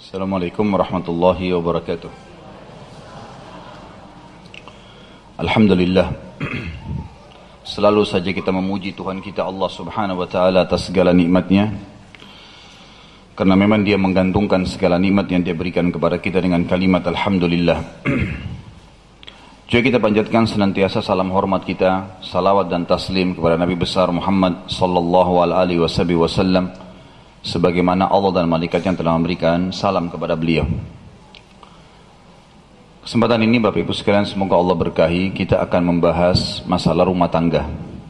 Assalamualaikum warahmatullahi wabarakatuh. Alhamdulillah. Selalu saja kita memuji Tuhan kita Allah subhanahu wa ta'ala atas segala nikmatnya. Karena memang dia menggantungkan segala nikmat yang dia berikan kepada kita dengan kalimat Alhamdulillah. Juga kita panjatkan senantiasa salam hormat kita, salawat dan taslim kepada Nabi besar Muhammad sallallahu alaihi wasallam, sebagaimana Allah dan malaikatnya telah memberikan salam kepada beliau. Kesempatan ini Bapak Ibu sekalian semoga Allah berkahi. Kita akan membahas masalah rumah tangga.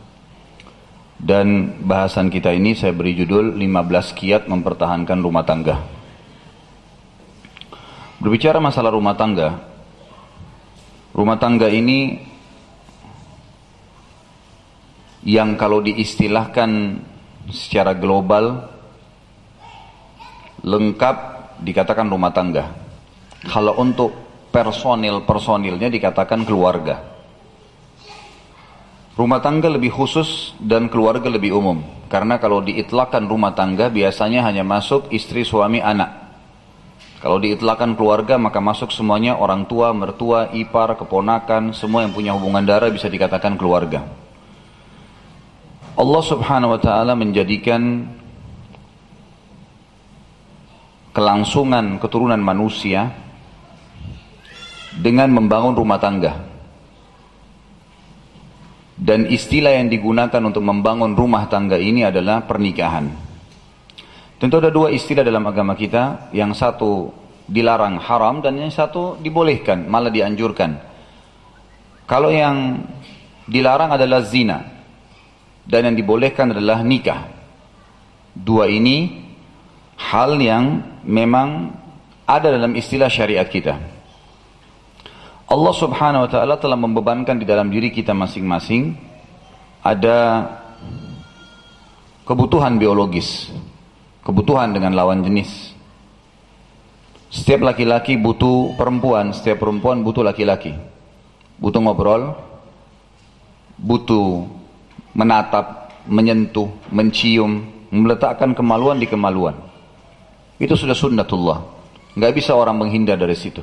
Dan bahasan kita ini saya beri judul 15 kiat mempertahankan rumah tangga. Berbicara masalah rumah tangga ini yang kalau diistilahkan secara global lengkap dikatakan rumah tangga. Kalau untuk personilnya dikatakan keluarga. Rumah tangga lebih khusus dan keluarga lebih umum. Karena kalau diitlakkan rumah tangga biasanya hanya masuk istri, suami, anak. Kalau diitlakkan keluarga maka masuk semuanya orang tua, mertua, ipar, keponakan, semua yang punya hubungan darah bisa dikatakan keluarga. Allah subhanahu wa ta'ala menjadikan kelangsungan keturunan manusia dengan membangun rumah tangga. Dan istilah yang digunakan untuk membangun rumah tangga ini adalah pernikahan. Tentu ada dua istilah dalam agama kita, yang satu dilarang haram dan yang satu dibolehkan, malah dianjurkan. Kalau yang dilarang adalah zina dan yang dibolehkan adalah nikah. Dua ini hal yang memang ada dalam istilah syariat kita. Allah subhanahu wa ta'ala telah membebankan di dalam diri kita masing-masing ada kebutuhan biologis, kebutuhan dengan lawan jenis. Setiap laki-laki butuh perempuan, setiap perempuan butuh laki-laki. Butuh ngobrol, butuh menatap, menyentuh, mencium, meletakkan kemaluan di kemaluan. Itu sudah sunnatullah. Nggak bisa orang menghindar dari situ.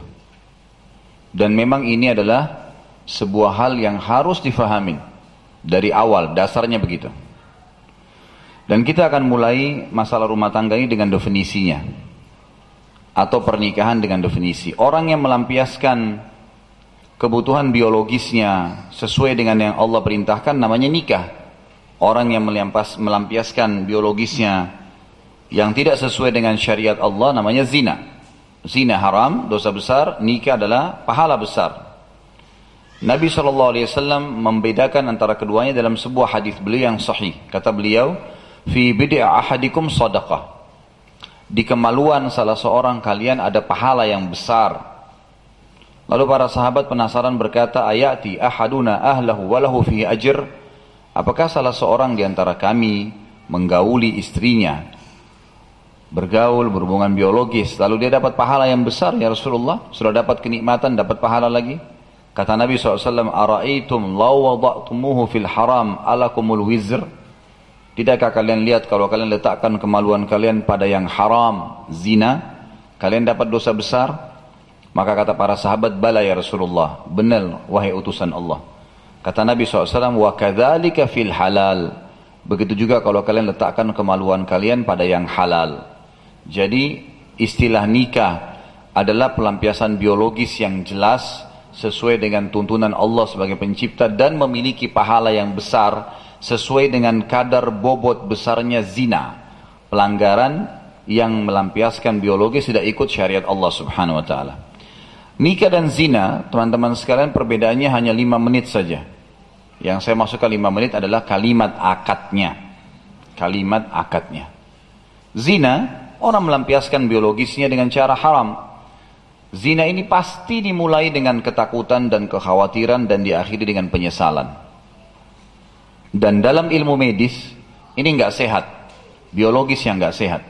Dan memang ini adalah sebuah hal yang harus difahamin dari awal, dasarnya begitu. Dan kita akan mulai masalah rumah tangga ini dengan definisinya, atau pernikahan dengan definisi. Orang yang melampiaskan kebutuhan biologisnya sesuai dengan yang Allah perintahkan namanya nikah. Orang yang melampiaskan biologisnya yang tidak sesuai dengan syariat Allah namanya zina. Zina haram, dosa besar, nikah adalah pahala besar. Nabi SAW membedakan antara keduanya dalam sebuah hadis beliau yang sahih. Kata beliau, fi bid'a ahadikum sadaqah. Di kemaluan salah seorang kalian ada pahala yang besar. Lalu para sahabat penasaran berkata, ayati ahaduna ahlahu walahu fihi ajr. Apakah salah seorang di antara kami menggauli istrinya, bergaul, berhubungan biologis, lalu dia dapat pahala yang besar ya Rasulullah? Sudah dapat kenikmatan, dapat pahala lagi? Kata Nabi SAW, ara'aitum law wada'tumuhu fil haram alakumul wizr. Tidakkah kalian lihat kalau kalian letakkan kemaluan kalian pada yang haram, zina, kalian dapat dosa besar? Maka kata para sahabat, bala ya Rasulullah, benar wahai utusan Allah. Kata Nabi SAW, wa kadzalika fil halal. Begitu juga kalau kalian letakkan kemaluan kalian pada yang halal. Jadi istilah nikah adalah pelampiasan biologis yang jelas sesuai dengan tuntunan Allah sebagai pencipta dan memiliki pahala yang besar sesuai dengan kadar bobot besarnya zina. Pelanggaran yang melampiaskan biologis tidak ikut syariat Allah subhanahu wa ta'ala. Nikah dan zina, teman-teman sekalian, perbedaannya hanya 5 menit saja. Yang saya masukkan 5 menit adalah kalimat akadnya. Kalimat akadnya. Zina, orang melampiaskan biologisnya dengan cara haram. Zina ini pasti dimulai dengan ketakutan dan kekhawatiran dan diakhiri dengan penyesalan. Dan dalam ilmu medis, ini nggak sehat. Biologis yang nggak sehat.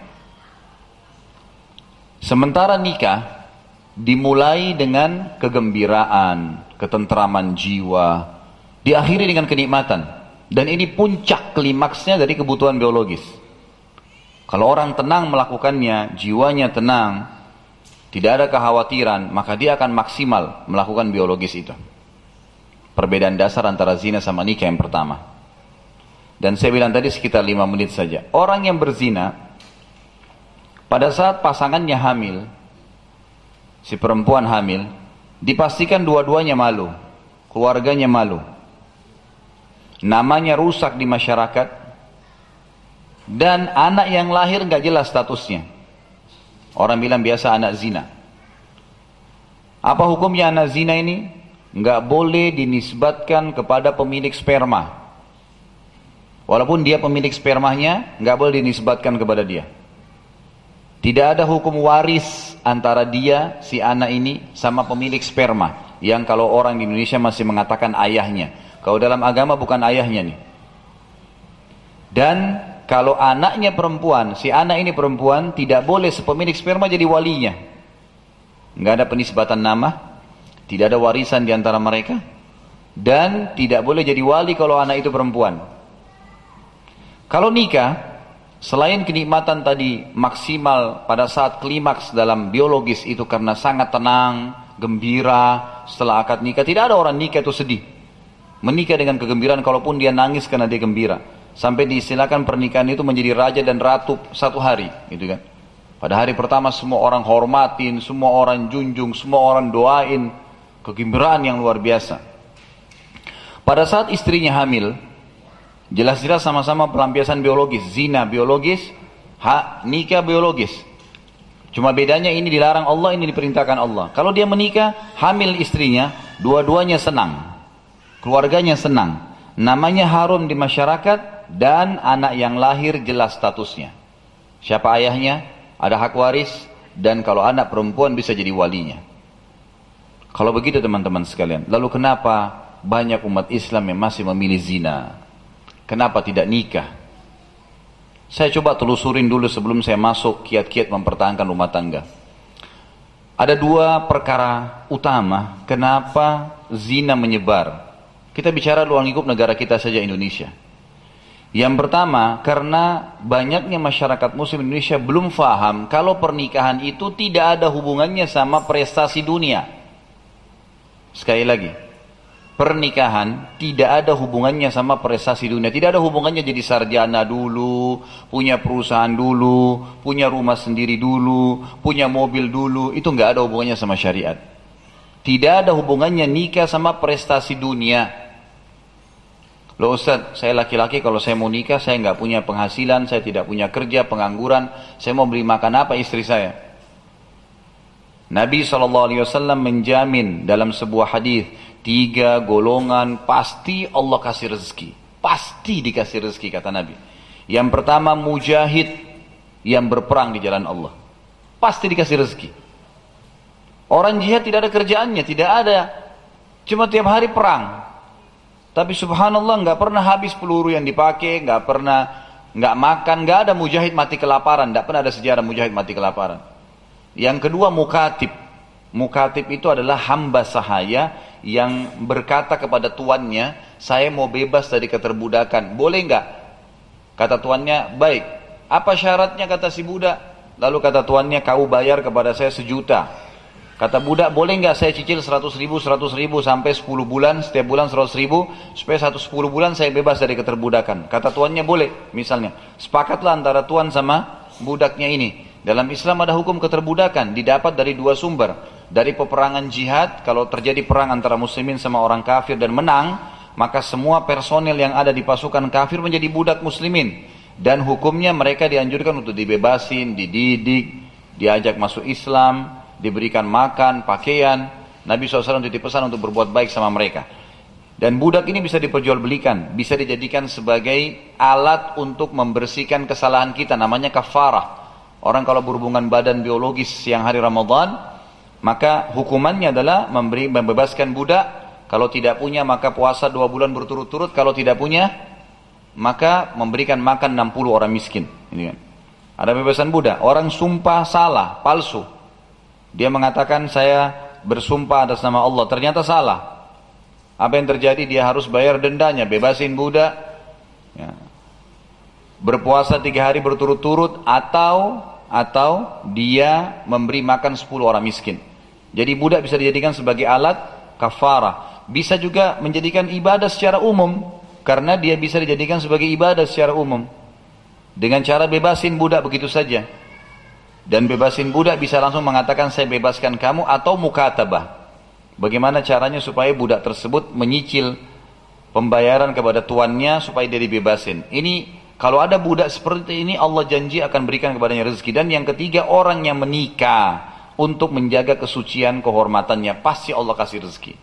Sementara nikah dimulai dengan kegembiraan, ketentraman jiwa, diakhiri dengan kenikmatan. Dan ini puncak klimaksnya dari kebutuhan biologis. Kalau orang tenang melakukannya, jiwanya tenang, tidak ada kekhawatiran, maka dia akan maksimal melakukan biologis itu. Perbedaan dasar antara zina sama nikah yang pertama. Dan saya bilang tadi sekitar 5 menit saja. Orang yang berzina, pada saat pasangannya hamil, si perempuan hamil, dipastikan dua-duanya malu, keluarganya malu. Namanya rusak di masyarakat, dan anak yang lahir nggak jelas statusnya. Orang bilang biasa anak zina. Apa hukumnya anak zina ini? Nggak boleh dinisbatkan kepada pemilik sperma. Walaupun dia pemilik spermanya, nggak boleh dinisbatkan kepada dia. Tidak ada hukum waris antara dia, si anak ini, sama pemilik sperma. Yang kalau orang di Indonesia masih mengatakan ayahnya. Kalau dalam agama bukan ayahnya nih. Dan kalau anaknya perempuan, si anak ini perempuan, tidak boleh sepemilik sperma jadi walinya. Nggak ada penisbatan nama. Tidak ada warisan di antara mereka. Dan tidak boleh jadi wali kalau anak itu perempuan. Kalau nikah, selain kenikmatan tadi maksimal pada saat klimaks dalam biologis itu karena sangat tenang, gembira setelah akad nikah. Tidak ada orang nikah itu sedih. Menikah dengan kegembiraan, kalaupun dia nangis karena dia gembira. Sampai diistilahkan pernikahan itu menjadi raja dan ratu 1 hari. Gitu kan. Pada hari pertama semua orang hormatin, semua orang junjung, semua orang doain. Kegembiraan yang luar biasa. Pada saat istrinya hamil, jelas-jelas sama-sama pelampiasan biologis. Zina biologis, nikah biologis. Cuma bedanya ini dilarang Allah, ini diperintahkan Allah. Kalau dia menikah, hamil istrinya, dua-duanya senang. Keluarganya senang. Namanya harum di masyarakat, dan anak yang lahir jelas statusnya. Siapa ayahnya, ada hak waris, dan kalau anak perempuan bisa jadi walinya. Kalau begitu teman-teman sekalian, lalu kenapa banyak umat Islam yang masih memilih zina? Kenapa tidak nikah? Saya coba telusurin dulu sebelum saya masuk kiat-kiat mempertahankan rumah tangga. Ada 2 perkara utama kenapa zina menyebar. Kita bicara luar lingkup negara kita saja, Indonesia. Yang pertama, karena banyaknya masyarakat muslim Indonesia belum faham kalau pernikahan itu tidak ada hubungannya sama prestasi dunia. Sekali lagi, pernikahan tidak ada hubungannya sama prestasi dunia. Tidak ada hubungannya jadi sarjana dulu, punya perusahaan dulu, punya rumah sendiri dulu, punya mobil dulu. Itu nggak ada hubungannya sama syariat. Tidak ada hubungannya nikah sama prestasi dunia. Loh Ustaz, saya laki-laki kalau saya mau nikah, saya nggak punya penghasilan, saya tidak punya kerja, pengangguran, saya mau beli makan apa istri saya? Nabi SAW menjamin dalam sebuah hadis 3 golongan pasti Allah kasih rezeki. Pasti dikasih rezeki kata Nabi. Yang pertama mujahid yang berperang di jalan Allah. Pasti dikasih rezeki. Orang jihad tidak ada kerjaannya, tidak ada. Cuma tiap hari perang. Tapi subhanallah nggak pernah habis peluru yang dipakai, nggak makan, nggak ada mujahid mati kelaparan, nggak pernah ada sejarah mujahid mati kelaparan. Yang kedua mukatib. Mukatib itu adalah hamba sahaya yang berkata kepada tuannya, saya mau bebas dari keterbudakan, boleh nggak? Kata tuannya, baik. Apa syaratnya kata si budak? Lalu kata tuannya, kau bayar kepada saya 1 juta. Kata budak, boleh nggak saya cicil 100 ribu sampai 10 bulan, setiap bulan 100 ribu, supaya 10 bulan saya bebas dari keterbudakan. Kata tuannya boleh, misalnya. Sepakatlah antara tuan sama budaknya ini. Dalam Islam ada hukum keterbudakan, didapat dari 2 sumber. Dari peperangan jihad, kalau terjadi perang antara muslimin sama orang kafir dan menang, maka semua personel yang ada di pasukan kafir menjadi budak muslimin. Dan hukumnya mereka dianjurkan untuk dibebasin, dididik, diajak masuk Islam, diberikan makan, pakaian. Nabi SAW titip pesan untuk berbuat baik sama mereka. Dan budak ini bisa diperjualbelikan, bisa dijadikan sebagai alat untuk membersihkan kesalahan kita, namanya kafarah. Orang kalau berhubungan badan biologis siang hari Ramadan, maka hukumannya adalah membebaskan budak. Kalau tidak punya maka puasa 2 bulan berturut-turut. Kalau tidak punya maka memberikan makan 60 orang miskin. Ini kan. Ada bebasan budak. Orang sumpah salah, palsu. Dia mengatakan saya bersumpah atas nama Allah, ternyata salah. Apa yang terjadi? Dia harus bayar dendanya, bebasin budak. Ya. Berpuasa 3 hari berturut-turut atau dia memberi makan 10 orang miskin. Jadi budak bisa dijadikan sebagai alat kafarah. Bisa juga menjadikan ibadah secara umum, karena dia bisa dijadikan sebagai ibadah secara umum. Dengan cara bebasin budak begitu saja. Dan bebasin budak bisa langsung mengatakan saya bebaskan kamu, atau mukatabah. Bagaimana caranya supaya budak tersebut menyicil pembayaran kepada tuannya supaya dia dibebasin. Ini kalau ada budak seperti ini, Allah janji akan berikan kepadanya rezeki. Dan yang ketiga, orang yang menikah untuk menjaga kesucian kehormatannya, pasti Allah kasih rezeki.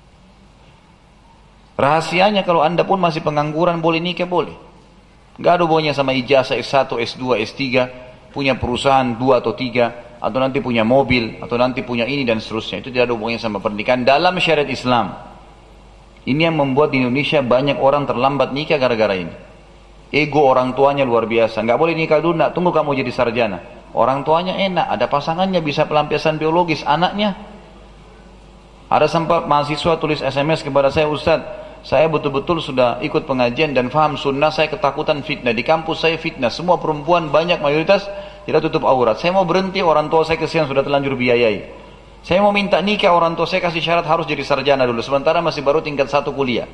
Rahasianya kalau anda pun masih pengangguran, boleh nikah, boleh. Gak ada hubungannya sama ijazah S1, S2, S3, punya perusahaan 2 atau 3, atau nanti punya mobil, atau nanti punya ini dan seterusnya. Itu tidak ada hubungannya sama pernikahan dalam syariat Islam. Ini yang membuat di Indonesia banyak orang terlambat nikah gara-gara ini. Ego orang tuanya luar biasa. Nggak boleh nikah dulu, tunggu kamu jadi sarjana. Orang tuanya enak, ada pasangannya, bisa pelampiasan biologis. Anaknya, ada sempat mahasiswa tulis SMS kepada saya, Ustadz, saya betul-betul sudah ikut pengajian dan faham sunnah, saya ketakutan fitnah. Di kampus saya fitnah, semua perempuan banyak mayoritas tidak tutup aurat. Saya mau berhenti, orang tua saya kesian sudah terlanjur biayai. Saya mau minta nikah, orang tua saya kasih syarat harus jadi sarjana dulu, sementara masih baru tingkat 1 kuliah.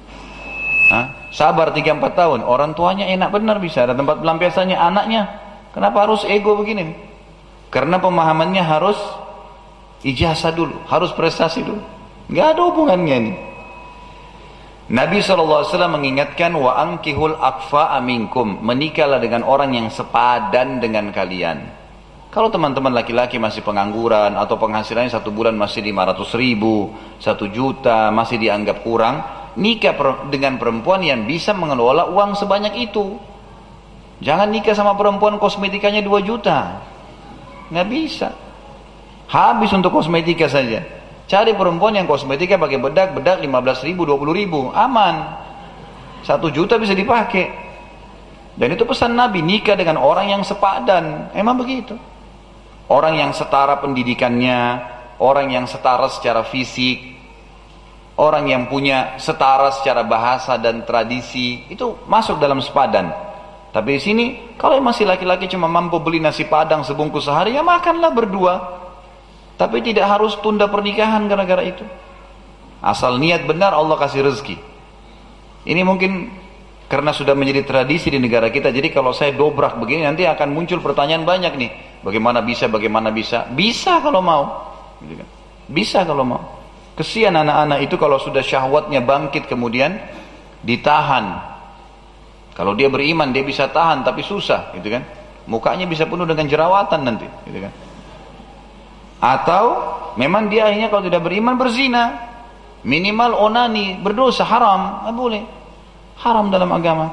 Sabar 3-4 tahun, orang tuanya enak benar, bisa ada tempat pelampiasannya, anaknya. Kenapa harus ego begini? Karena pemahamannya harus ijazah dulu, harus prestasi dulu. Nggak ada hubungannya ini. Nabi SAW mengingatkan, wa ankihul akfa'a minkum, menikahlah dengan orang yang sepadan dengan kalian. Kalau teman-teman laki-laki masih pengangguran atau penghasilannya 1 bulan masih 500.000, 1 juta, masih dianggap kurang, nikah dengan perempuan yang bisa mengelola uang sebanyak itu. Jangan nikah sama perempuan kosmetikanya 2 juta, nggak bisa, habis untuk kosmetika saja. Cari perempuan yang kosmetika pakai bedak 15.000, 20.000, aman, 1 juta bisa dipakai. Dan itu pesan Nabi, nikah dengan orang yang sepadan. Emang begitu, orang yang setara pendidikannya, orang yang setara secara fisik, orang yang punya setara secara bahasa dan tradisi, itu masuk dalam sepadan. Tapi di sini, kalau masih laki-laki cuma mampu beli nasi padang sebungkus sehari, ya makanlah berdua. Tapi tidak harus tunda pernikahan gara-gara itu. Asal niat benar, Allah kasih rezeki. Ini mungkin karena sudah menjadi tradisi di negara kita. Jadi kalau saya dobrak begini, nanti akan muncul pertanyaan banyak nih. Bagaimana bisa, bagaimana bisa? Bisa kalau mau. Bisa kalau mau. Kesian anak-anak itu kalau sudah syahwatnya bangkit kemudian ditahan. Kalau dia beriman dia bisa tahan, tapi susah, gitu kan? Mukanya bisa penuh dengan jerawatan nanti, gitu kan? Atau memang dia akhirnya kalau tidak beriman berzina, minimal onani, berdosa, haram, nggak boleh, haram dalam agama.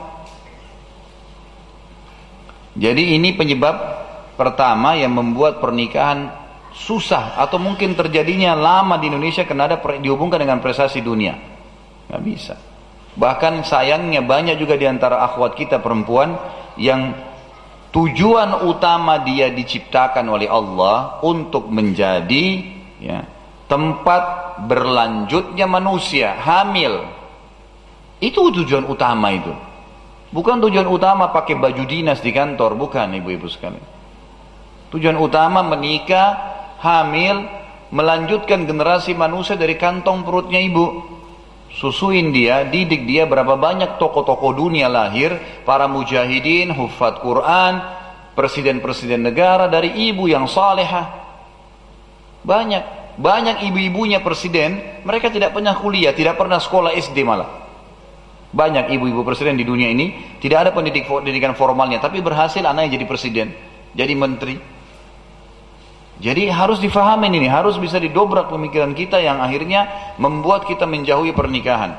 Jadi ini penyebab pertama yang membuat pernikahan susah atau mungkin terjadinya lama di Indonesia, karena ada dihubungkan dengan prestasi dunia. Nggak bisa. Bahkan sayangnya banyak juga di antara akhwat kita perempuan yang tujuan utama dia diciptakan oleh Allah untuk menjadi tempat berlanjutnya manusia, hamil. Itu tujuan utama itu. Bukan tujuan utama pakai baju dinas di kantor, bukan ibu-ibu sekalian. Tujuan utama menikah, hamil, melanjutkan generasi manusia dari kantong perutnya ibu. Susuin dia, didik dia. Berapa banyak tokoh-tokoh dunia lahir, para mujahidin, hufaz Quran, presiden-presiden negara dari ibu yang salehah. Banyak ibu-ibunya presiden, mereka tidak pernah kuliah, tidak pernah sekolah SD malah. Banyak ibu-ibu presiden di dunia ini tidak ada pendidikan formalnya, tapi berhasil anaknya jadi presiden, jadi menteri. Jadi harus difahami ini, harus bisa didobrak pemikiran kita yang akhirnya membuat kita menjauhi pernikahan.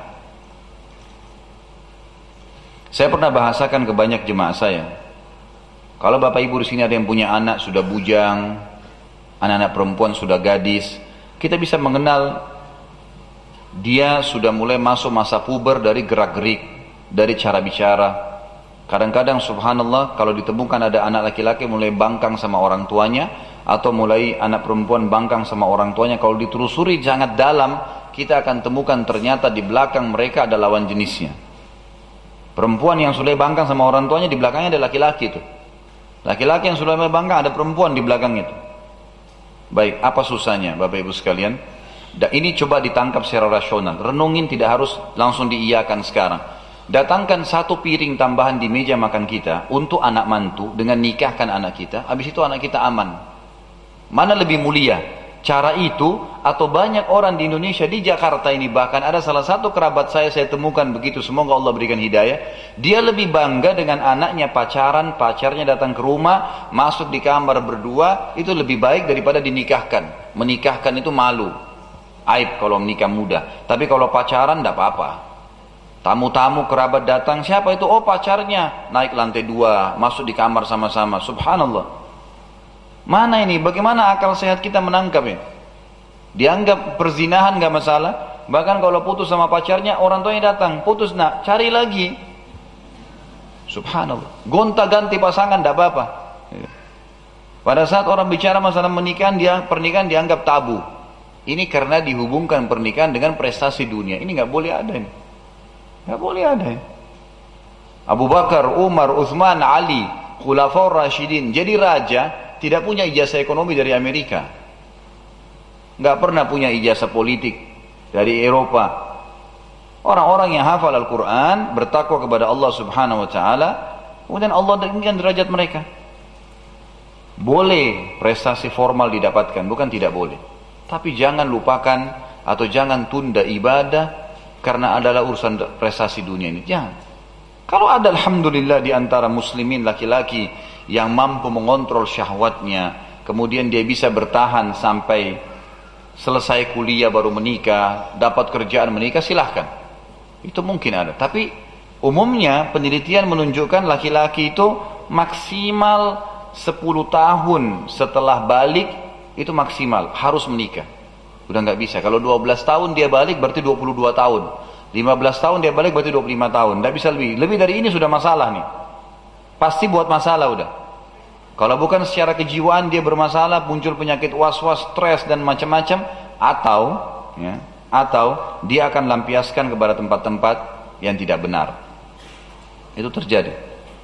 Saya pernah bahasakan ke banyak jemaah saya. Kalau bapak ibu di sini ada yang punya anak sudah bujang, anak-anak perempuan sudah gadis, kita bisa mengenal dia sudah mulai masuk masa puber dari gerak-gerik, dari cara bicara. Kadang-kadang subhanallah kalau ditemukan ada anak laki-laki mulai bangkang sama orang tuanya, atau mulai anak perempuan bangkang sama orang tuanya, kalau ditelusuri sangat dalam, kita akan temukan ternyata di belakang mereka ada lawan jenisnya. Perempuan yang sudah bangkang sama orang tuanya, di belakangnya ada laki-laki itu. Laki-laki yang sudah membangkang, ada perempuan di belakang itu. Baik, apa susahnya Bapak Ibu sekalian? Dan ini coba ditangkap secara rasional. Renungin, tidak harus langsung diiyakan sekarang. Datangkan 1 piring tambahan di meja makan kita untuk anak mantu dengan nikahkan anak kita. Habis itu anak kita aman. Mana lebih mulia? Cara itu atau banyak orang di Indonesia, di Jakarta ini, bahkan ada salah satu kerabat saya temukan begitu, semoga Allah berikan hidayah. Dia lebih bangga dengan anaknya pacaran, pacarnya datang ke rumah, masuk di kamar berdua, itu lebih baik daripada dinikahkan. Menikahkan itu malu, aib kalau menikah muda. Tapi kalau pacaran tidak apa-apa. Tamu-tamu kerabat datang, siapa itu? Oh pacarnya, naik lantai 2, masuk di kamar sama-sama. Subhanallah. Mana ini? Bagaimana akal sehat kita menangkap ini? Dianggap perzinahan gak masalah. Bahkan kalau putus sama pacarnya, orang tuanya datang, putus nak, cari lagi. Subhanallah. Gonta-ganti pasangan gak apa-apa. Pada saat orang bicara masalah pernikahan dianggap tabu. Ini karena dihubungkan pernikahan dengan prestasi dunia. Ini gak boleh ada ini. Gak boleh ada ini. Abu Bakar, Umar, Uthman, Ali, Khulafaur Rashidin. Jadi raja tidak punya ijazah ekonomi dari Amerika, nggak pernah punya ijazah politik dari Eropa. Orang-orang yang hafal Al-Quran, bertakwa kepada Allah Subhanahu Wa Taala, kemudian Allah tinggikan derajat mereka. Boleh prestasi formal didapatkan, bukan tidak boleh. Tapi jangan lupakan atau jangan tunda ibadah karena adalah urusan prestasi dunia ini. Jangan. Kalau ada alhamdulillah di antara muslimin laki-laki yang mampu mengontrol syahwatnya, kemudian dia bisa bertahan sampai selesai kuliah baru menikah, dapat kerjaan menikah, silahkan. Itu mungkin ada. Tapi umumnya penelitian menunjukkan laki-laki itu maksimal 10 tahun setelah balik itu maksimal harus menikah. Udah nggak bisa. Kalau 12 tahun dia balik berarti 22 tahun. 15 tahun dia balik berarti 25 tahun. Nggak bisa lebih. Lebih dari ini sudah masalah nih. Pasti buat masalah udah. Kalau bukan secara kejiwaan dia bermasalah, muncul penyakit was-was, stres dan macam-macam, atau dia akan lampiaskan kepada tempat-tempat yang tidak benar. Itu terjadi.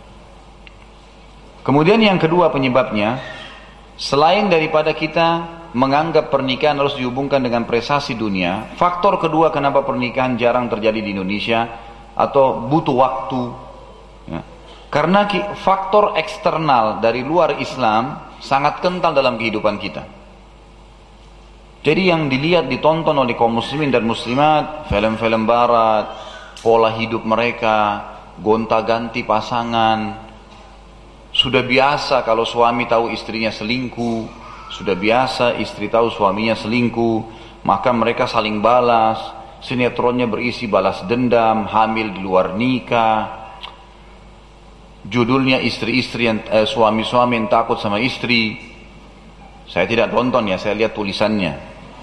Kemudian yang kedua penyebabnya, selain daripada kita menganggap pernikahan harus dihubungkan dengan prestasi dunia, faktor kedua kenapa pernikahan jarang terjadi di Indonesia atau butuh waktu, karena faktor eksternal dari luar Islam sangat kental dalam kehidupan kita. Jadi yang dilihat, ditonton oleh kaum muslimin dan muslimat, film-film barat, pola hidup mereka, gonta-ganti pasangan. Sudah biasa kalau suami tahu istrinya selingkuh, sudah biasa istri tahu suaminya selingkuh, maka mereka saling balas. Sinetronnya berisi balas dendam, hamil di luar nikah. Judulnya istri-istri yang suami-suami yang takut sama istri. Saya tidak tonton ya, saya lihat tulisannya.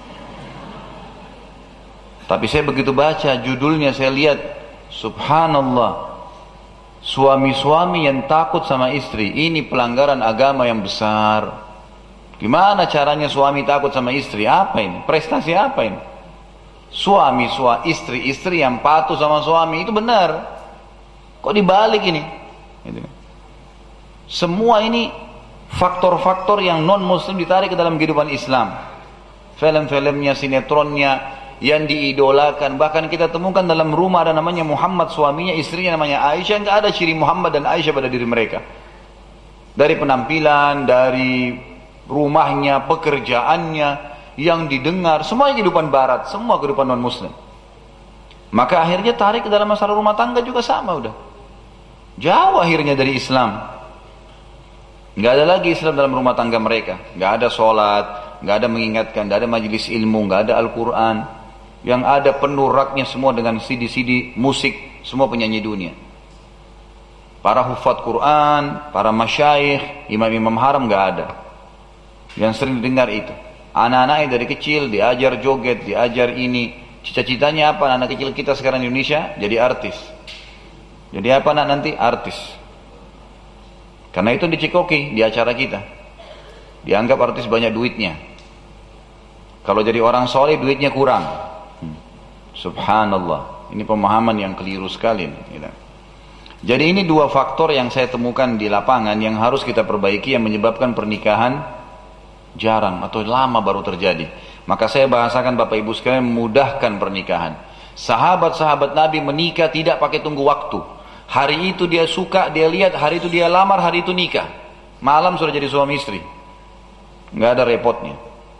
Tapi saya begitu baca judulnya, saya lihat, subhanallah, suami-suami yang takut sama istri, ini pelanggaran agama yang besar. Gimana caranya suami takut sama istri? Apa ini? Prestasi apa ini? Istri-istri yang patuh sama suami, itu benar. Kok dibalik ini? Semua ini faktor-faktor yang non-muslim ditarik ke dalam kehidupan Islam. Film-filmnya, sinetronnya yang diidolakan, bahkan kita temukan dalam rumah ada namanya Muhammad, suaminya, istrinya namanya Aisyah. Enggak ada ciri Muhammad dan Aisyah pada diri mereka. Dari penampilan, dari rumahnya, pekerjaannya, yang didengar, semua kehidupan barat, semua kehidupan non-muslim. Maka akhirnya tarik ke dalam masalah rumah tangga juga sama udah. Jauh akhirnya dari Islam. Nggak ada lagi Islam dalam rumah tangga mereka. Nggak ada sholat, nggak ada mengingatkan, nggak ada majelis ilmu, nggak ada Al-Quran. Yang ada penuh raknya semua dengan CD-CD musik, semua penyanyi dunia. Para hufaz Quran, para masyayikh, imam-imam haram nggak ada. Yang sering dengar itu. Anak-anaknya dari kecil diajar joget, diajar ini. Cita-citanya apa anak kecil kita sekarang di Indonesia? Jadi artis. Jadi apa nanti? Artis. Karena itu dicekoki di acara kita. Dianggap artis banyak duitnya. Kalau jadi orang soleh duitnya kurang. Subhanallah. Ini pemahaman yang keliru sekali. Jadi ini dua faktor yang saya temukan di lapangan yang harus kita perbaiki, yang menyebabkan pernikahan jarang atau lama baru terjadi. Maka saya bahasakan Bapak Ibu sekalian, memudahkan pernikahan. Sahabat-sahabat Nabi menikah tidak pakai tunggu waktu. Hari itu dia suka, dia lihat, hari itu dia lamar, hari itu nikah. Malam sudah jadi suami istri. Nggak ada repotnya.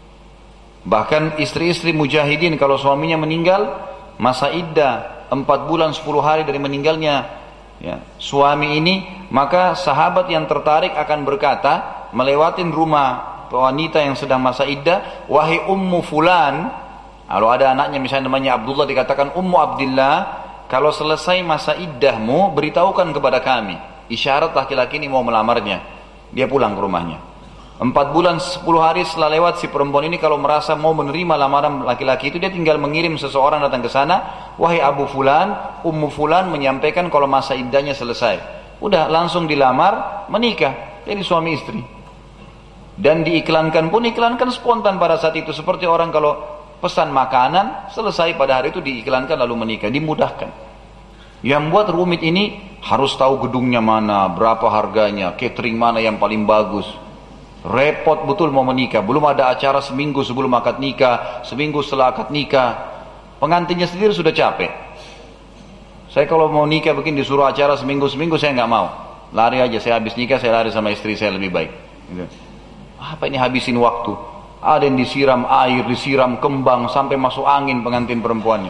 Bahkan istri-istri mujahidin kalau suaminya meninggal, masa iddah 4 bulan 10 hari dari meninggalnya suami ini, maka sahabat yang tertarik akan berkata, melewatin rumah wanita yang sedang masa iddah, wahai ummu fulan, kalau ada anaknya misalnya namanya Abdullah, dikatakan ummu Abdillah, kalau selesai masa iddahmu beritahukan kepada kami, isyarat laki-laki ini mau melamarnya, dia pulang ke rumahnya. 4 bulan 10 hari setelah lewat, si perempuan ini kalau merasa mau menerima lamaran laki-laki itu, dia tinggal mengirim seseorang datang ke sana, wahai Abu Fulan, Ummu Fulan menyampaikan kalau masa iddahnya selesai. Udah langsung dilamar, menikah, jadi suami istri. Dan diiklankan pun, iklankan spontan pada saat itu, seperti orang kalau pesan makanan, selesai pada hari itu diiklankan lalu menikah, dimudahkan. Yang buat rumit ini harus tahu gedungnya mana, berapa harganya, catering mana yang paling bagus. Repot betul mau menikah, belum ada acara seminggu sebelum akad nikah, seminggu setelah akad nikah. Pengantinnya sendiri sudah capek. Saya kalau mau nikah begini disuruh acara seminggu-seminggu, saya nggak mau. Lari aja, saya habis nikah saya lari sama istri saya lebih baik. Gitu. Apa ini habisin waktu? Ada yang disiram air, disiram kembang sampai masuk angin pengantin perempuannya.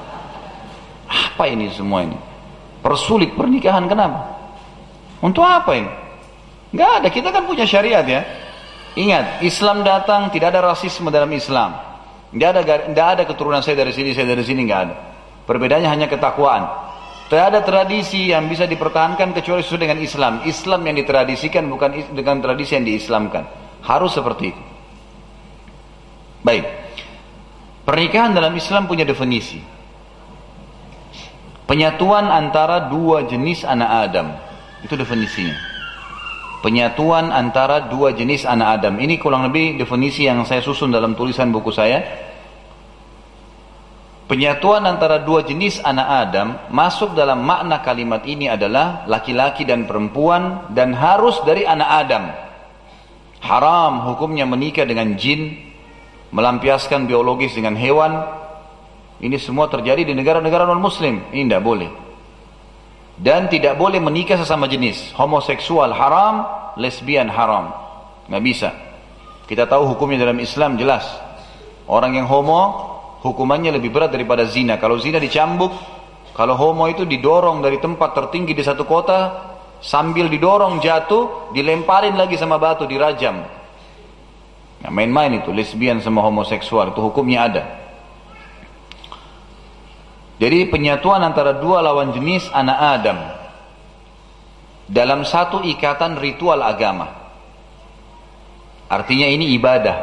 Apa ini semua ini? Persulit pernikahan, kenapa? Untuk apa ini? Nggak ada, kita kan punya syariat ya. Ingat, Islam datang, tidak ada rasisme dalam Islam. Nggak ada keturunan saya dari sini, nggak ada. Perbedaannya hanya ketakwaan. Tidak ada tradisi yang bisa dipertahankan kecuali sesuai dengan Islam. Islam yang ditradisikan bukan dengan tradisi yang diislamkan. Harus seperti itu. Baik. Pernikahan dalam Islam punya definisi. Penyatuan antara dua jenis anak Adam. Itu definisinya. Penyatuan antara dua jenis anak Adam. Ini kurang lebih definisi yang saya susun dalam tulisan buku saya. Penyatuan antara dua jenis anak Adam masuk dalam makna kalimat ini adalah laki-laki dan perempuan, dan harus dari anak Adam. Haram hukumnya menikah dengan jin, melampiaskan biologis dengan hewan. Ini semua terjadi di negara-negara non-muslim. Ini tidak boleh. Dan tidak boleh menikah sesama jenis. Homoseksual haram, lesbian haram. Nggak bisa. Kita tahu hukumnya dalam Islam jelas. Orang yang homo, hukumannya lebih berat daripada zina. Kalau zina dicambuk, kalau homo itu didorong dari tempat tertinggi di satu kota, sambil didorong jatuh, dilemparin lagi sama batu, dirajam. Nah, main-main itu, lesbian sama homoseksual, itu hukumnya ada. Jadi penyatuan antara dua lawan jenis anak Adam dalam satu ikatan ritual agama. Artinya ini ibadah.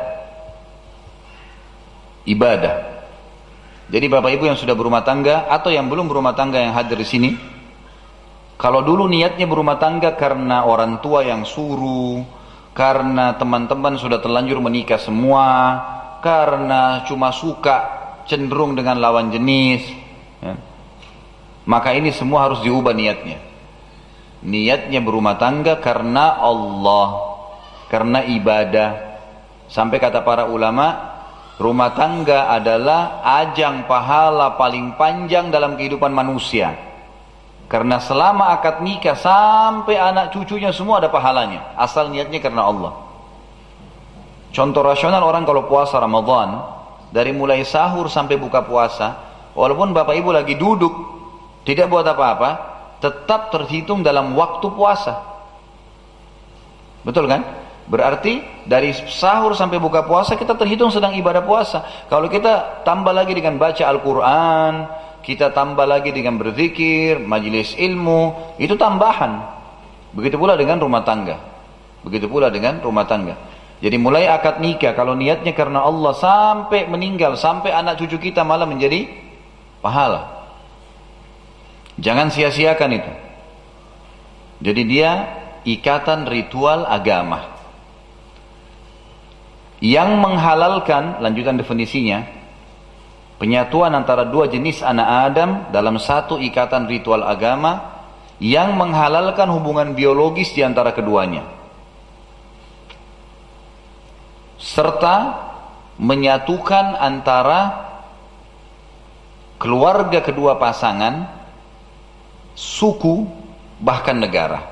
Ibadah. Jadi Bapak Ibu yang sudah berumah tangga atau yang belum berumah tangga yang hadir di sini, kalau dulu niatnya berumah tangga karena orang tua yang suruh, karena teman-teman sudah terlanjur menikah semua, karena cuma suka cenderung dengan lawan jenis, ya, maka ini semua harus diubah niatnya. Niatnya berumah tangga karena Allah, karena ibadah. Sampai kata para ulama, rumah tangga adalah ajang pahala paling panjang dalam kehidupan manusia. Karena selama akad nikah sampai anak cucunya semua ada pahalanya, asal niatnya karena Allah. Contoh rasional, orang kalau puasa Ramadan, dari mulai sahur sampai buka puasa, walaupun Bapak Ibu lagi duduk tidak buat apa-apa, tetap terhitung dalam waktu puasa. Betul kan? Berarti dari sahur sampai buka puasa kita terhitung sedang ibadah puasa. Kalau kita tambah lagi dengan baca Al-Quran, kita tambah lagi dengan berzikir, majelis ilmu, itu tambahan. Begitu pula dengan rumah tangga. Begitu pula dengan rumah tangga. Jadi mulai akad nikah, kalau niatnya karena Allah, sampai meninggal, sampai anak cucu kita malah menjadi pahala. Jangan sia-siakan itu. Jadi dia ikatan ritual agama. Yang menghalalkan, lanjutan definisinya, penyatuan antara dua jenis anak Adam dalam satu ikatan ritual agama, yang menghalalkan hubungan biologis di antara keduanya, serta menyatukan antara keluarga kedua pasangan, suku, bahkan negara.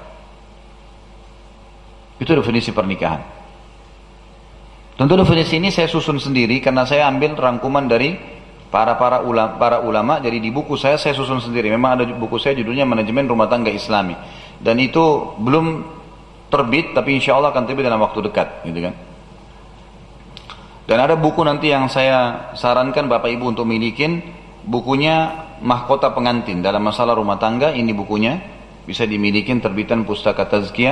Itu definisi pernikahan. Tentu definisi ini saya susun sendiri karena saya ambil rangkuman dari para ulama. Jadi di buku saya susun sendiri. Memang ada buku saya judulnya Manajemen Rumah Tangga Islami, dan itu belum terbit, tapi insya Allah akan terbit dalam waktu dekat, gitu kan. Dan ada buku nanti yang saya sarankan Bapak Ibu untuk milikin, bukunya Mahkota Pengantin dalam Masalah Rumah Tangga. Ini bukunya bisa dimilikin, terbitan Pustaka Tazkiyah.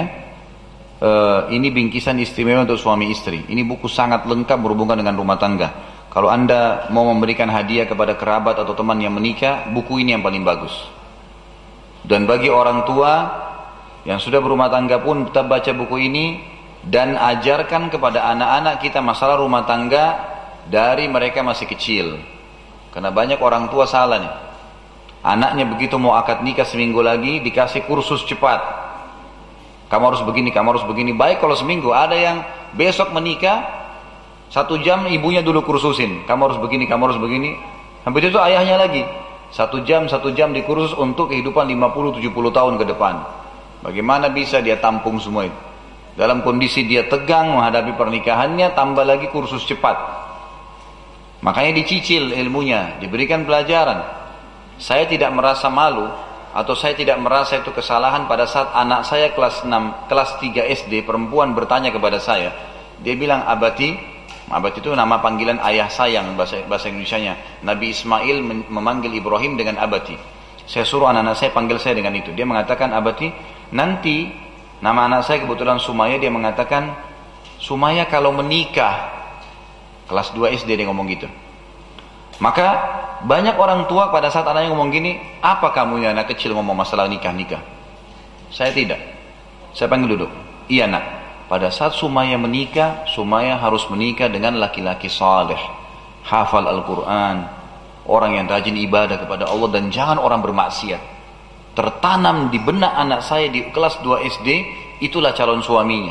Ini bingkisan istimewa untuk suami istri. Ini buku sangat lengkap berhubungan dengan rumah tangga. Kalau Anda mau memberikan hadiah kepada kerabat atau teman yang menikah, buku ini yang paling bagus. Dan bagi orang tua yang sudah berumah tangga pun tetap baca buku ini, dan ajarkan kepada anak-anak kita masalah rumah tangga dari mereka masih kecil. Karena banyak orang tua salah nih. Anaknya begitu mau akad nikah seminggu lagi dikasih kursus cepat. Kamu harus begini, kamu harus begini. Baik kalau seminggu, ada yang besok menikah 1 jam ibunya dulu kursusin. Kamu harus begini, kamu harus begini. Habis itu ayahnya lagi 1 jam dikursus untuk kehidupan 50-70 tahun ke depan. Bagaimana bisa dia tampung semua itu? Dalam kondisi dia tegang menghadapi pernikahannya, tambah lagi kursus cepat. Makanya dicicil ilmunya, diberikan pelajaran. Saya tidak merasa malu atau saya tidak merasa itu kesalahan pada saat anak saya kelas 3 SD perempuan bertanya kepada saya. Dia bilang, abati itu nama panggilan ayah sayang bahasa Indonesianya. Nabi Ismail memanggil Ibrahim dengan abati. Saya suruh anak-anak saya panggil saya dengan itu. Dia mengatakan, abati, nanti nama anak saya kebetulan Sumaya, dia mengatakan, Sumaya kalau menikah, kelas 2 SD dia ngomong gitu. Maka banyak orang tua pada saat anaknya ngomong gini, apa kamu ya anak kecil ngomong masalah nikah? Saya tidak. Saya panggil duduk. Iya nak, pada saat Sumaya menikah, Sumaya harus menikah dengan laki-laki saleh, hafal Al-Quran, orang yang rajin ibadah kepada Allah, dan jangan orang bermaksiat. Tertanam di benak anak saya di kelas 2 SD, itulah calon suaminya.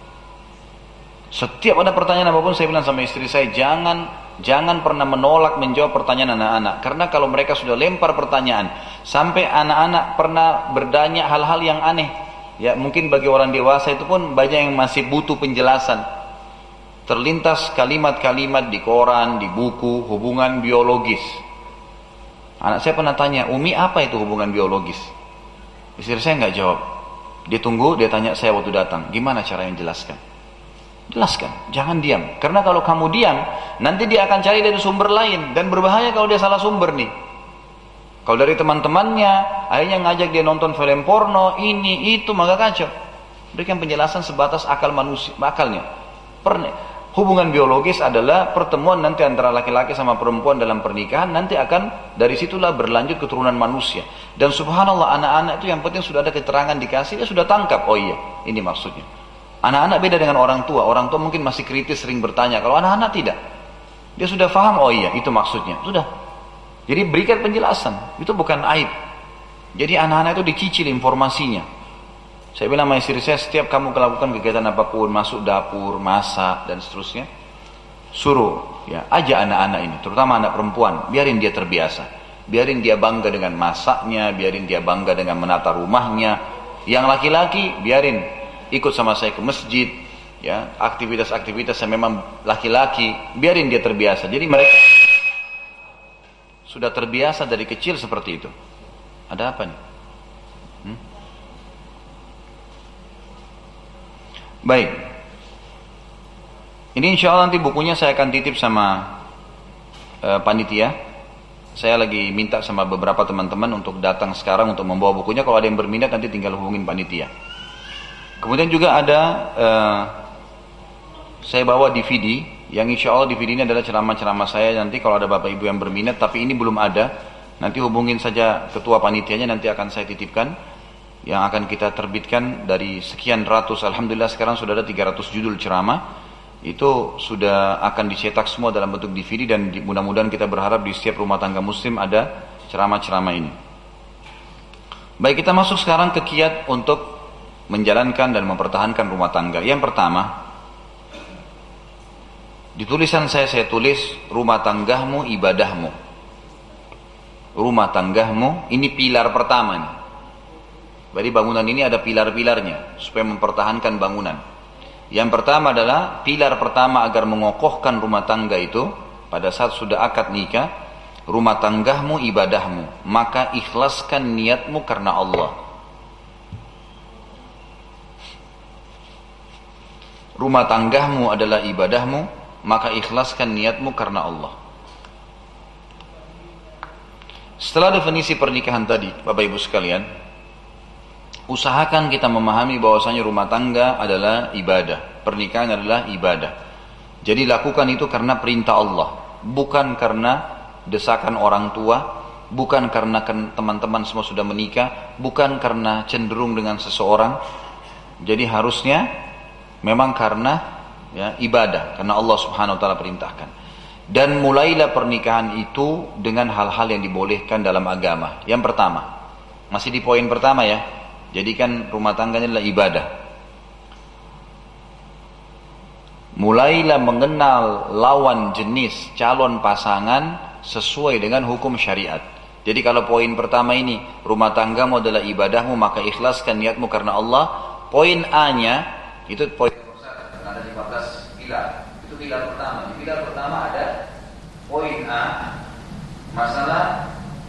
Setiap ada pertanyaan apapun saya bilang sama istri saya, jangan pernah menolak menjawab pertanyaan anak-anak. Karena kalau mereka sudah lempar pertanyaan, sampai anak-anak pernah bertanya hal-hal yang aneh, ya mungkin bagi orang dewasa itu pun banyak yang masih butuh penjelasan. Terlintas kalimat-kalimat di koran, di buku, hubungan biologis. Anak saya pernah tanya, Umi apa itu hubungan biologis? Istri saya nggak jawab. Dia tunggu, dia tanya saya waktu datang, gimana cara yang jelaskan? Jelaskan, jangan diam. Karena kalau kamu diam, nanti dia akan cari dari sumber lain, dan berbahaya kalau dia salah sumber nih. Kalau dari teman-temannya, akhirnya ngajak dia nonton film porno, ini, itu, maka kacau. Berikan penjelasan sebatas akal manusia, akalnya. Hubungan biologis adalah pertemuan nanti antara laki-laki sama perempuan dalam pernikahan, nanti akan dari situlah berlanjut keturunan manusia. Dan subhanallah, anak-anak itu yang penting sudah ada keterangan dikasih, dia sudah tangkap, oh iya, ini maksudnya. Anak-anak beda dengan orang tua mungkin masih kritis, sering bertanya. Kalau anak-anak tidak, dia sudah paham, oh iya, itu maksudnya, sudah. Jadi berikan penjelasan, itu bukan aib. Jadi anak-anak itu dicicil informasinya. Saya bilang sama istri saya, setiap kamu melakukan kegiatan apapun, masuk dapur, masak, dan seterusnya, suruh, ya, ajak anak-anak ini, terutama anak perempuan, biarin dia terbiasa. Biarin dia bangga dengan masaknya, biarin dia bangga dengan menata rumahnya. Yang laki-laki, biarin ikut sama saya ke masjid, ya, aktivitas-aktivitas yang memang laki-laki, biarin dia terbiasa. Jadi mereka sudah terbiasa dari kecil seperti itu. Ada apa nih? Baik. Ini insya Allah nanti bukunya saya akan titip sama panitia. Saya lagi minta sama beberapa teman-teman untuk datang sekarang untuk membawa bukunya. Kalau ada yang berminat nanti tinggal hubungin panitia. Kemudian juga ada saya bawa DVD, yang insya Allah DVD ini adalah ceramah-ceramah saya. Nanti kalau ada bapak ibu yang berminat, tapi ini belum ada, nanti hubungin saja ketua panitianya, nanti akan saya titipkan, yang akan kita terbitkan dari sekian ratus. Alhamdulillah sekarang sudah ada 300 judul ceramah, itu sudah akan dicetak semua dalam bentuk DVD, dan mudah-mudahan kita berharap di setiap rumah tangga muslim ada ceramah-ceramah ini. Baik, kita masuk sekarang ke kiat untuk menjalankan dan mempertahankan rumah tangga. Yang pertama, di tulisan saya tulis rumah tanggamu ibadahmu. Rumah tanggamu ini pilar pertama nih. Jadi bangunan ini ada pilar-pilarnya supaya mempertahankan bangunan. Yang pertama adalah pilar pertama agar mengokohkan rumah tangga itu pada saat sudah akad nikah, rumah tanggamu ibadahmu, maka ikhlaskan niatmu karena Allah. Rumah tanggamu adalah ibadahmu, maka ikhlaskan niatmu karena Allah. Setelah definisi pernikahan tadi, Bapak Ibu sekalian, usahakan kita memahami bahwasanya rumah tangga adalah ibadah, pernikahan adalah ibadah. Jadi lakukan itu karena perintah Allah, bukan karena desakan orang tua, bukan karena teman-teman semua sudah menikah, bukan karena cenderung dengan seseorang. Jadi harusnya memang karena ibadah, karena Allah Subhanahu wa taala perintahkan. Dan mulailah pernikahan itu dengan hal-hal yang dibolehkan dalam agama. Yang pertama, masih di poin pertama ya. Jadikan rumah tangganya adalah ibadah. Mulailah mengenal lawan jenis calon pasangan sesuai dengan hukum syariat. Jadi kalau poin pertama ini, rumah tanggamu adalah ibadahmu, maka ikhlaskan niatmu karena Allah. Poin A-nya, itu poin ada 15 pilar. Itu pilar pertama. Di pilar pertama ada poin A, masalah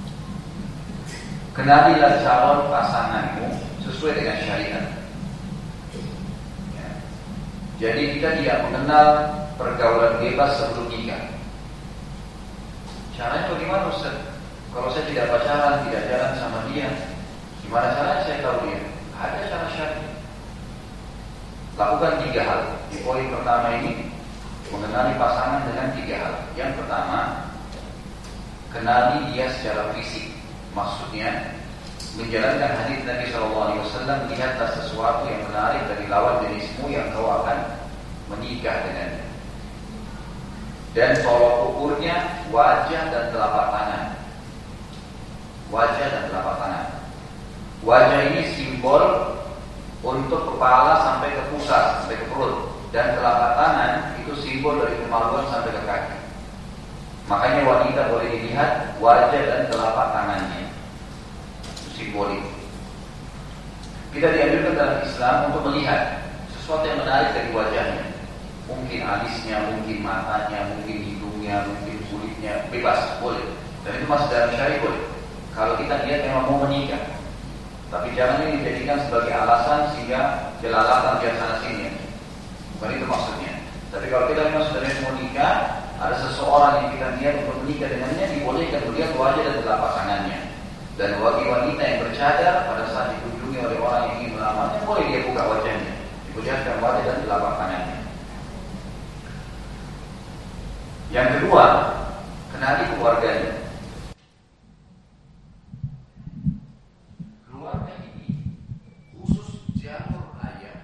kenalilah calon pasanganmu sesuai dengan syariat. Ya. Jadi kita tidak mengenal pergaulan bebas sebelum nikah. Caranya bagaimana Ustaz? Kalau saya tidak pacaran, tidak jalan sama dia, gimana caranya saya tahu dia? Ada cara syariat. Lakukan 3 hal. Di poin pertama ini, mengenali pasangan dengan 3 hal. Yang pertama, kenali dia secara fisik. Maksudnya, menjalankan hadis Nabi SAW, lihatlah sesuatu yang menarik dari lawan jenismu yang kau akan menikah dengannya. Dan tolok ukurnya wajah dan telapak tangan. Wajah dan telapak tangan. Wajah ini simbol untuk kepala sampai ke pusat, sampai ke perut. Dan telapak tangan itu simbol dari kemaluan sampai ke kaki. Makanya wanita boleh dilihat wajah dan telapak tangannya. Simbolik. Kita dianjurkan dalam Islam untuk melihat sesuatu yang menarik dari wajahnya. Mungkin alisnya, mungkin matanya, mungkin hidungnya, mungkin kulitnya, bebas, boleh. Dan itu masih dalam syariat boleh. Kalau kita lihat memang mau menikah, tapi jangan ini dijadikan sebagai alasan sehingga jelalatan biar sana sini. Bukan itu maksudnya. Tapi kalau kita memang sudah mau nikah, ada seseorang yang kita lihat untuk menikah dengannya, dibolehkan melihat wajah dan telapak tangannya. Dan bagi wanita yang bercadar pada saat dikunjungi oleh orang yang ingin melamarnya, boleh dia buka wajahnya, diperlihatkan wajah dan telapak tangannya. Yang kedua, kenali keluarganya. Keluarga ini khusus jalur ayah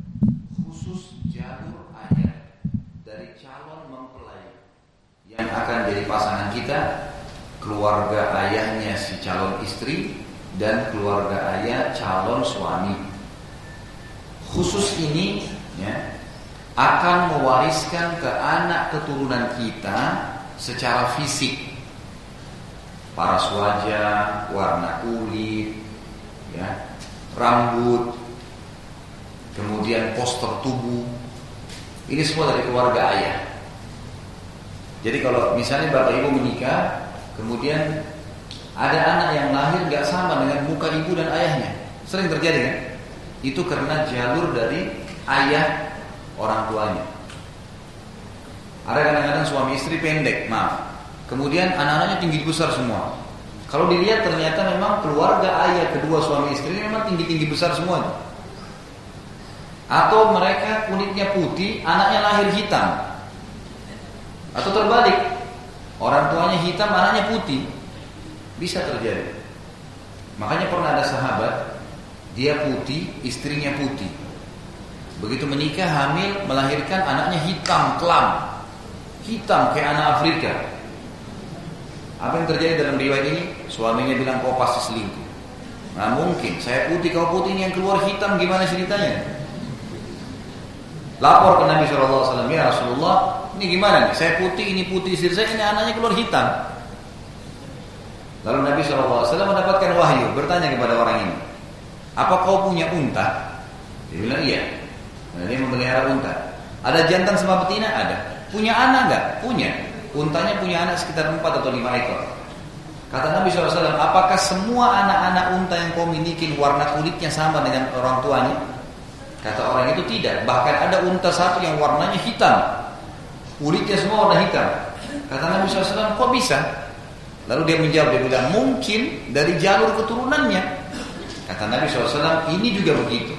dari calon mempelai yang akan jadi pasangan kita. Keluarga ayahnya si calon istri dan keluarga ayah calon suami. Khusus ini ya, akan mewariskan ke anak keturunan kita secara fisik. Paras wajah, warna kulit, ya, rambut, kemudian postur tubuh. Ini semua dari keluarga ayah. Jadi kalau misalnya bapak ibu menikah, kemudian ada anak yang lahir gak sama dengan muka ibu dan ayahnya. Sering terjadi kan? Itu karena jalur dari ayah orang tuanya. Ada kadang-kadang suami istri pendek, maaf. Kemudian anak-anaknya tinggi besar semua. Kalau dilihat ternyata memang keluarga ayah kedua suami istri ini memang tinggi-tinggi besar semua. Atau mereka kulitnya putih, anaknya lahir hitam. Atau terbalik. Orang tuanya hitam, anaknya putih. Bisa terjadi. Makanya pernah ada sahabat, dia putih, istrinya putih. Begitu menikah, hamil, melahirkan anaknya hitam, kelam. Hitam kayak anak Afrika. Apa yang terjadi dalam riwayat ini? Suaminya bilang, kau pasti selingkuh. Nah mungkin, saya putih, kau putih, ini yang keluar hitam, gimana ceritanya? Lapor ke Nabi SAW, ya Rasulullah, ini gimana nih? Saya putih, ini putih istri saya, ini anaknya keluar hitam. Lalu Nabi SAW mendapatkan wahyu, bertanya kepada orang ini, apa kau punya unta? Dia bilang iya. Nah, dia memelihara unta. Ada jantan sama betina? Ada. Punya anak enggak? Punya. Untanya punya anak sekitar 4 atau 5 ekor. Kata Nabi SAW, apakah semua anak-anak unta yang kau miliki warna kulitnya sama dengan orang tuanya? Kata orang itu tidak. Bahkan ada unta satu yang warnanya hitam, kulitnya semua warna hitam. Kata Nabi SAW, kok bisa? Lalu dia menjawab, dia bilang, mungkin dari jalur keturunannya. Kata Nabi SAW, ini juga begitu.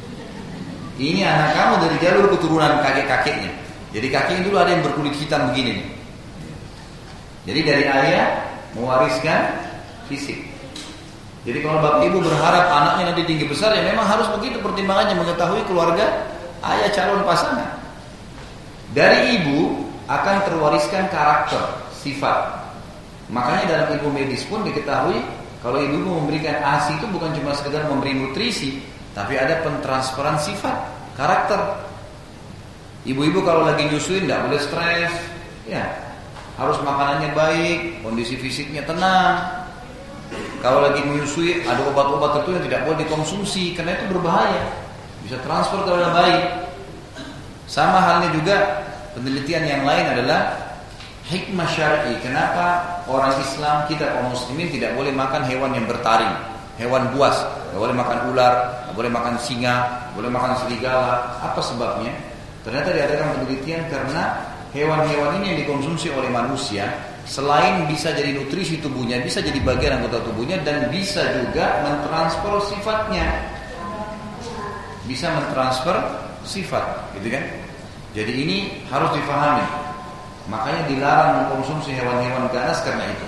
Ini anak kamu dari jalur keturunan kakek-kakeknya. Jadi kakeknya dulu ada yang berkulit hitam begini nih. Jadi dari ayah mewariskan fisik. Jadi kalau bapak ibu berharap anaknya nanti tinggi besar, ya memang harus begitu pertimbangannya, mengetahui keluarga ayah calon pasangan. Dari ibu akan terwariskan karakter, sifat. Makanya dalam ilmu medis pun diketahui kalau ibu memberikan ASI itu bukan cuma sekedar memberi nutrisi, tapi ada pentransferan sifat, karakter. Ibu-ibu kalau lagi nyusuin tidak boleh stres, ya harus makanannya baik, kondisi fisiknya tenang. Kalau lagi menyusui ada obat-obat tertentu yang tidak boleh dikonsumsi karena itu berbahaya, bisa transfer ke dalam bayi. Sama halnya juga penelitian yang lain adalah hikmah syar'i. Kenapa orang Islam, kita kaum muslimin tidak boleh makan hewan yang bertaring, hewan buas, tidak boleh makan ular, tidak boleh makan singa, tidak boleh makan serigala. Apa sebabnya? Ternyata diadakan penelitian karena hewan-hewan ini yang dikonsumsi oleh manusia selain bisa jadi nutrisi tubuhnya, bisa jadi bagian anggota tubuhnya, dan bisa juga mentransfer sifatnya, bisa mentransfer sifat, gitu kan? Jadi ini harus difahami. Makanya dilarang mengkonsumsi hewan-hewan ganas karena itu.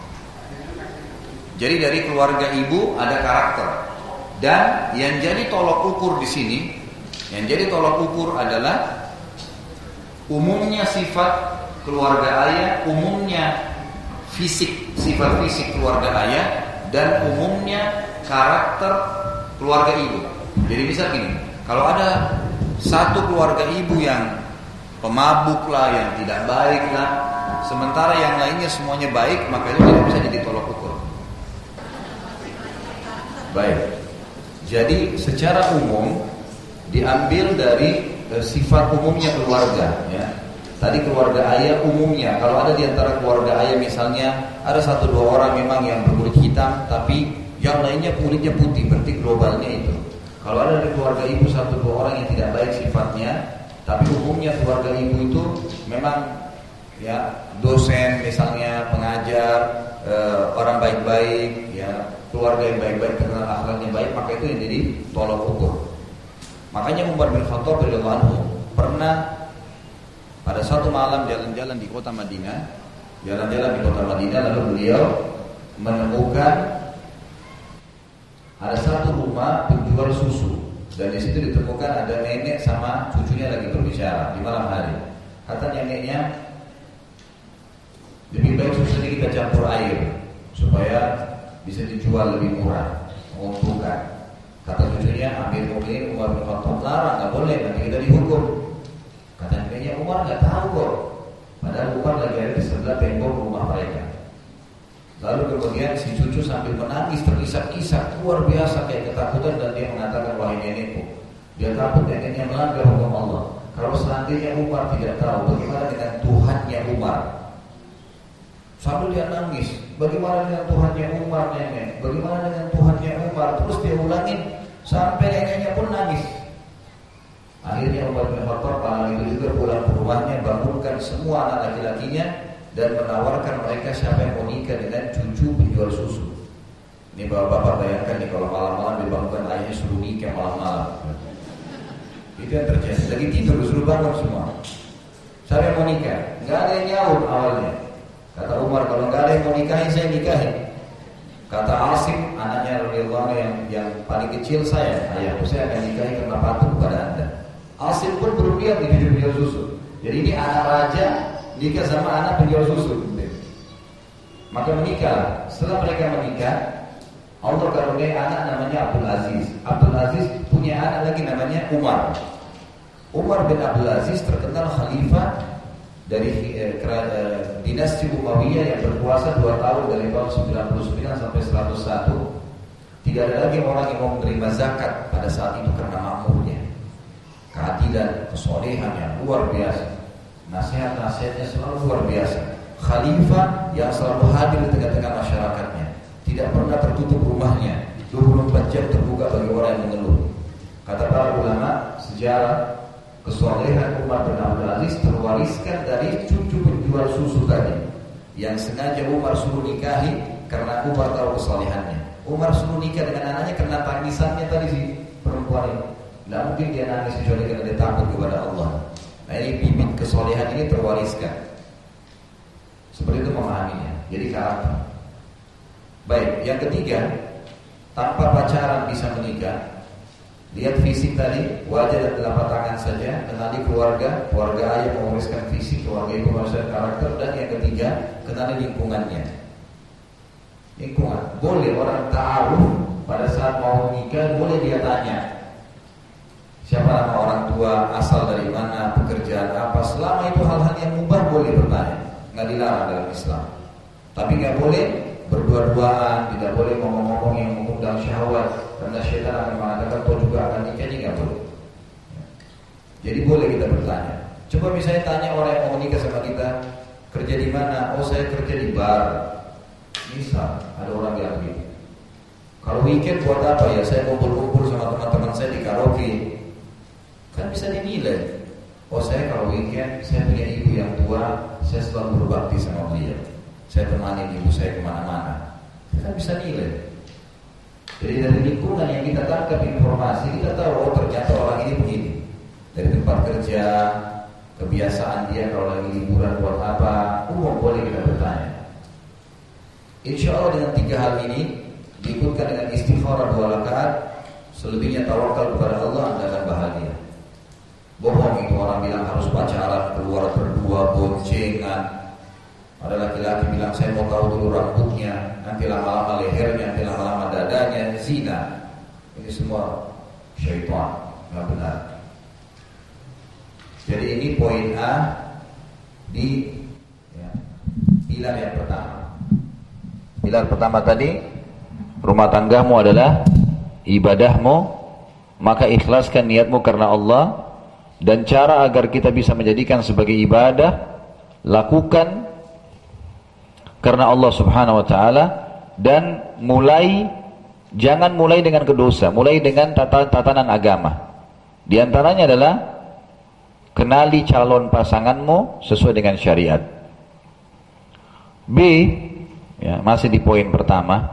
Jadi dari keluarga ibu ada karakter, dan yang jadi tolok ukur di sini, yang jadi tolok ukur adalah umumnya sifat keluarga ayah, umumnya fisik, sifat fisik keluarga ayah, dan umumnya karakter keluarga ibu. Jadi bisa gini, kalau ada satu keluarga ibu yang pemabuk lah, yang tidak baik lah, sementara yang lainnya semuanya baik, maka itu tidak bisa jadi tolok ukur. Baik, jadi secara umum diambil dari sifat umumnya keluarga, ya. Tadi keluarga ayah umumnya, kalau ada di antara keluarga ayah misalnya ada 1-2 orang memang yang berkulit hitam, tapi yang lainnya kulitnya putih, berarti globalnya itu. Kalau ada di keluarga ibu 1-2 orang yang tidak baik sifatnya, tapi umumnya keluarga ibu itu memang ya dosen misalnya, pengajar, orang baik-baik, ya keluarga yang baik-baik, terkenal akhlaknya baik, maka itu yang jadi tolok ukur. Makanya Umar bin Khattab radhiyallahu anhu pernah pada satu malam jalan-jalan di kota Madinah, lalu beliau menemukan ada satu rumah penjual susu, dan di situ ditemukan ada nenek sama cucunya lagi berbicara di malam hari. Kata neneknya, lebih baik susu ini kita campur air supaya bisa dijual lebih murah, menguntungkan. Kata cucunya, ambil mobil Umar bin Khattab, larang, nggak boleh, nanti kita dihukum. Kata neneknya, Umar nggak tahu kok, padahal Umar lagi ada di sebelah tembok rumah mereka. Lalu kemudian si cucu sambil menangis terisak-isak luar biasa kayak ketakutan, dan dia mengatakan, wahai nenekku, dia takut neneknya melanggar hukum Allah. Kalau seandainya Umar tidak tahu, bagaimana dengan Tuhannya Umar? Sambil dia nangis, bagaimana dengan Tuhannya Umar nenek? Bagaimana dengan Tuhannya Umar? Terus dia ulangin sampai neneknya pun nangis. Akhirnya Umar bin Khattab malam itu juga pulang ke rumahnya, bangunkan semua anak laki-lakinya dan menawarkan mereka siapa yang mau nikah dengan cucu penjual susu. Ini bapak-bapak bayangkan nih kalau malam-malam dibangunkan ayahnya suruh nikah malam-malam. Itu yang terjadi. Lagi tidur disuruh bangun semua. Siapa yang mau nikah? Nggak ada yang nyaut awalnya. Kata Umar, kalau nggak ada yang mau nikahin, saya nikahin. Kata Asim, anaknya radhiyallahu anhu yang paling kecil, ayahku saya akan nikahi karena patuh kepada Anda. Asim pun berdiam di penjual susu. Jadi ini anak raja nikah sama anak penjual susu. Maka menikah. Setelah mereka menikah, Allah karuniai anak namanya Abdul Aziz. Abdul Aziz punya anak lagi namanya Umar. Umar bin Abdul Aziz terkenal khalifah dari dinasti Umayyah yang berkuasa 2 tahun dari tahun 99 sampai 101. Tidak ada lagi orang yang mau menerima zakat pada saat itu karena makmurnya. Keadilan, kesolehan yang luar biasa. Nasihat-nasihatnya selalu luar biasa. Khalifah yang selalu hadir di tengah-tengah masyarakatnya. Tidak pernah tertutup rumahnya. 24 jam terbuka bagi orang yang mengeluh. Kata para ulama sejarah, kesolehan Umar bin Abdul Aziz terwariskan dari cucu penjual susu tadi, yang sengaja Umar suruh nikahi karena Umar tahu kesolehannya. Umar suruh nikah dengan anaknya karena tangisannya tadi si perempuan ini. Tidak mungkin dia nangis kecuali karena dia takut kepada Allah. Nah ini bibit kesolehan ini terwariskan. Seperti itu memahaminya. Jadi karakter. Baik, yang ketiga, tanpa pacaran bisa menikah. Lihat fisik tadi, wajah dan telapak tangan saja. Kenali keluarga, keluarga ayah mewariskan fisik, keluarga ibu mewariskan karakter. Dan yang ketiga, kenali lingkungannya. Lingkungan, boleh orang ta'aruf pada saat mau nikah, boleh dia tanya siapa nama orang tua, asal dari mana, pekerjaan apa. Selama itu hal-hal yang mubah boleh bertanya, nggak dilarang dalam Islam. Tapi nggak boleh berdua-duaan, tidak boleh ngomong-ngomong yang mengundang syahwat, karena syaitan akan mengatakan kau juga akan nikah, ini nggak boleh. Jadi boleh kita bertanya. Coba misalnya tanya orang yang mau nikah sama kita, kerja di mana? Oh saya kerja di bar. Misal ada orang bilang begitu. Kalau weekend buat apa ya? Saya kumpul-kumpul sama teman-teman saya di karaoke. Kan bisa dinilai. Oh saya kalau weekend saya punya ibu yang tua, saya selalu berbakti sama beliau. Saya temani ibu saya kemana-mana. Kita bisa nilai. Jadi dari lingkungan yang kita tangkap informasi, kita tahu oh ternyata orang ini begini. Dari tempat kerja, kebiasaan dia kalau lagi liburan buat apa, umum boleh kita bertanya. Insya Allah dengan 3 hal ini diikutkan dengan istikharah 2 rakaat, selebihnya tawakal kepada Allah, Anda akan bahagia. Bohong itu orang bilang harus pacaran, keluar berdua, boncengan. Ada laki-laki bilang saya mau tahu dulu rambutnya, nanti lama-lama lehernya, nanti lama-lama dadanya, zina. Ini semua syaitan, nggak benar. Jadi ini poin A di pilar yang pertama. Pilar pertama tadi, rumah tanggamu adalah ibadahmu, maka ikhlaskan niatmu karena Allah. Dan cara agar kita bisa menjadikan sebagai ibadah, lakukan karena Allah subhanahu wa ta'ala. Dan jangan mulai dengan kedosa, mulai dengan tatanan agama. Di antaranya adalah kenali calon pasanganmu sesuai dengan syariat. B, masih di poin pertama,